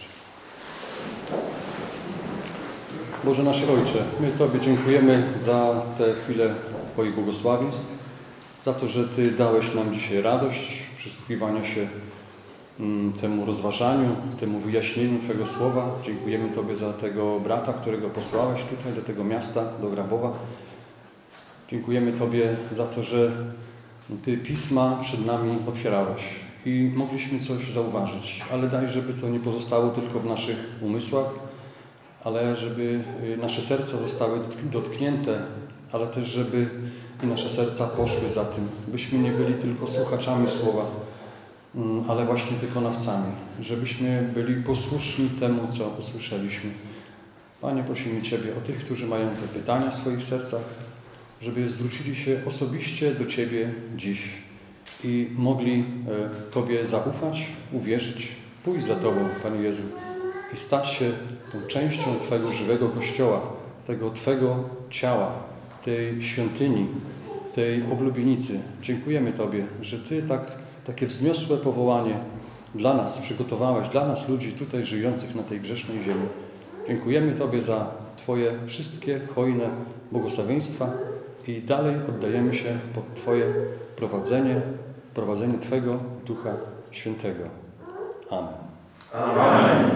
Boże nasz Ojcze, my Tobie dziękujemy za te chwile Twoich błogosławieństw, za to, że Ty dałeś nam dzisiaj radość przysłuchiwania się temu rozważaniu, temu wyjaśnieniu Twojego Słowa. Dziękujemy Tobie za tego brata, którego posłałeś tutaj do tego miasta, do Grabowa. Dziękujemy Tobie za to, że Ty Pisma przed nami otwierałeś i mogliśmy coś zauważyć, ale daj, żeby to nie pozostało tylko w naszych umysłach, ale żeby nasze serca zostały dotknięte, ale też żeby i nasze serca poszły za tym, byśmy nie byli tylko słuchaczami Słowa, ale właśnie wykonawcami, żebyśmy byli posłuszni temu, co usłyszeliśmy. Panie, prosimy Ciebie o tych, którzy mają te pytania w swoich sercach, żeby zwrócili się osobiście do Ciebie dziś i mogli Tobie zaufać, uwierzyć, pójść za Tobą, Panie Jezu, i stać się tą częścią Twojego żywego Kościoła, tego Twego ciała, tej świątyni, tej oblubienicy. Dziękujemy Tobie, że Ty tak takie wzniosłe powołanie dla nas przygotowałeś, dla nas ludzi tutaj żyjących na tej grzesznej ziemi. Dziękujemy Tobie za Twoje wszystkie hojne błogosławieństwa i dalej oddajemy się pod Twoje prowadzenie, prowadzenie Twego Ducha Świętego. Amen. Amen.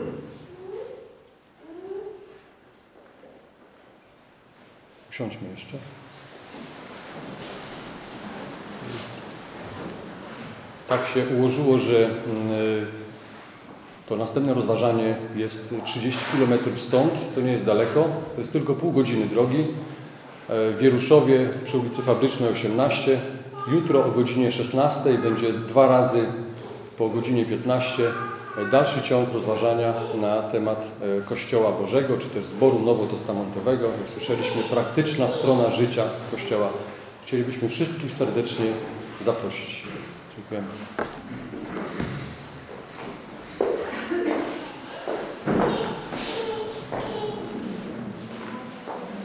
Usiądźmy jeszcze. Tak się ułożyło, że to następne rozważanie jest trzydzieści kilometrów stąd, to nie jest daleko, to jest tylko pół godziny drogi. W Wieruszowie przy ulicy Fabrycznej osiemnaście. Jutro o godzinie szesnastej będzie dwa razy po godzinie piętnastej dalszy ciąg rozważania na temat Kościoła Bożego, czy też zboru nowotestamentowego. Jak słyszeliśmy, praktyczna strona życia Kościoła. Chcielibyśmy wszystkich serdecznie zaprosić. Dziękujemy.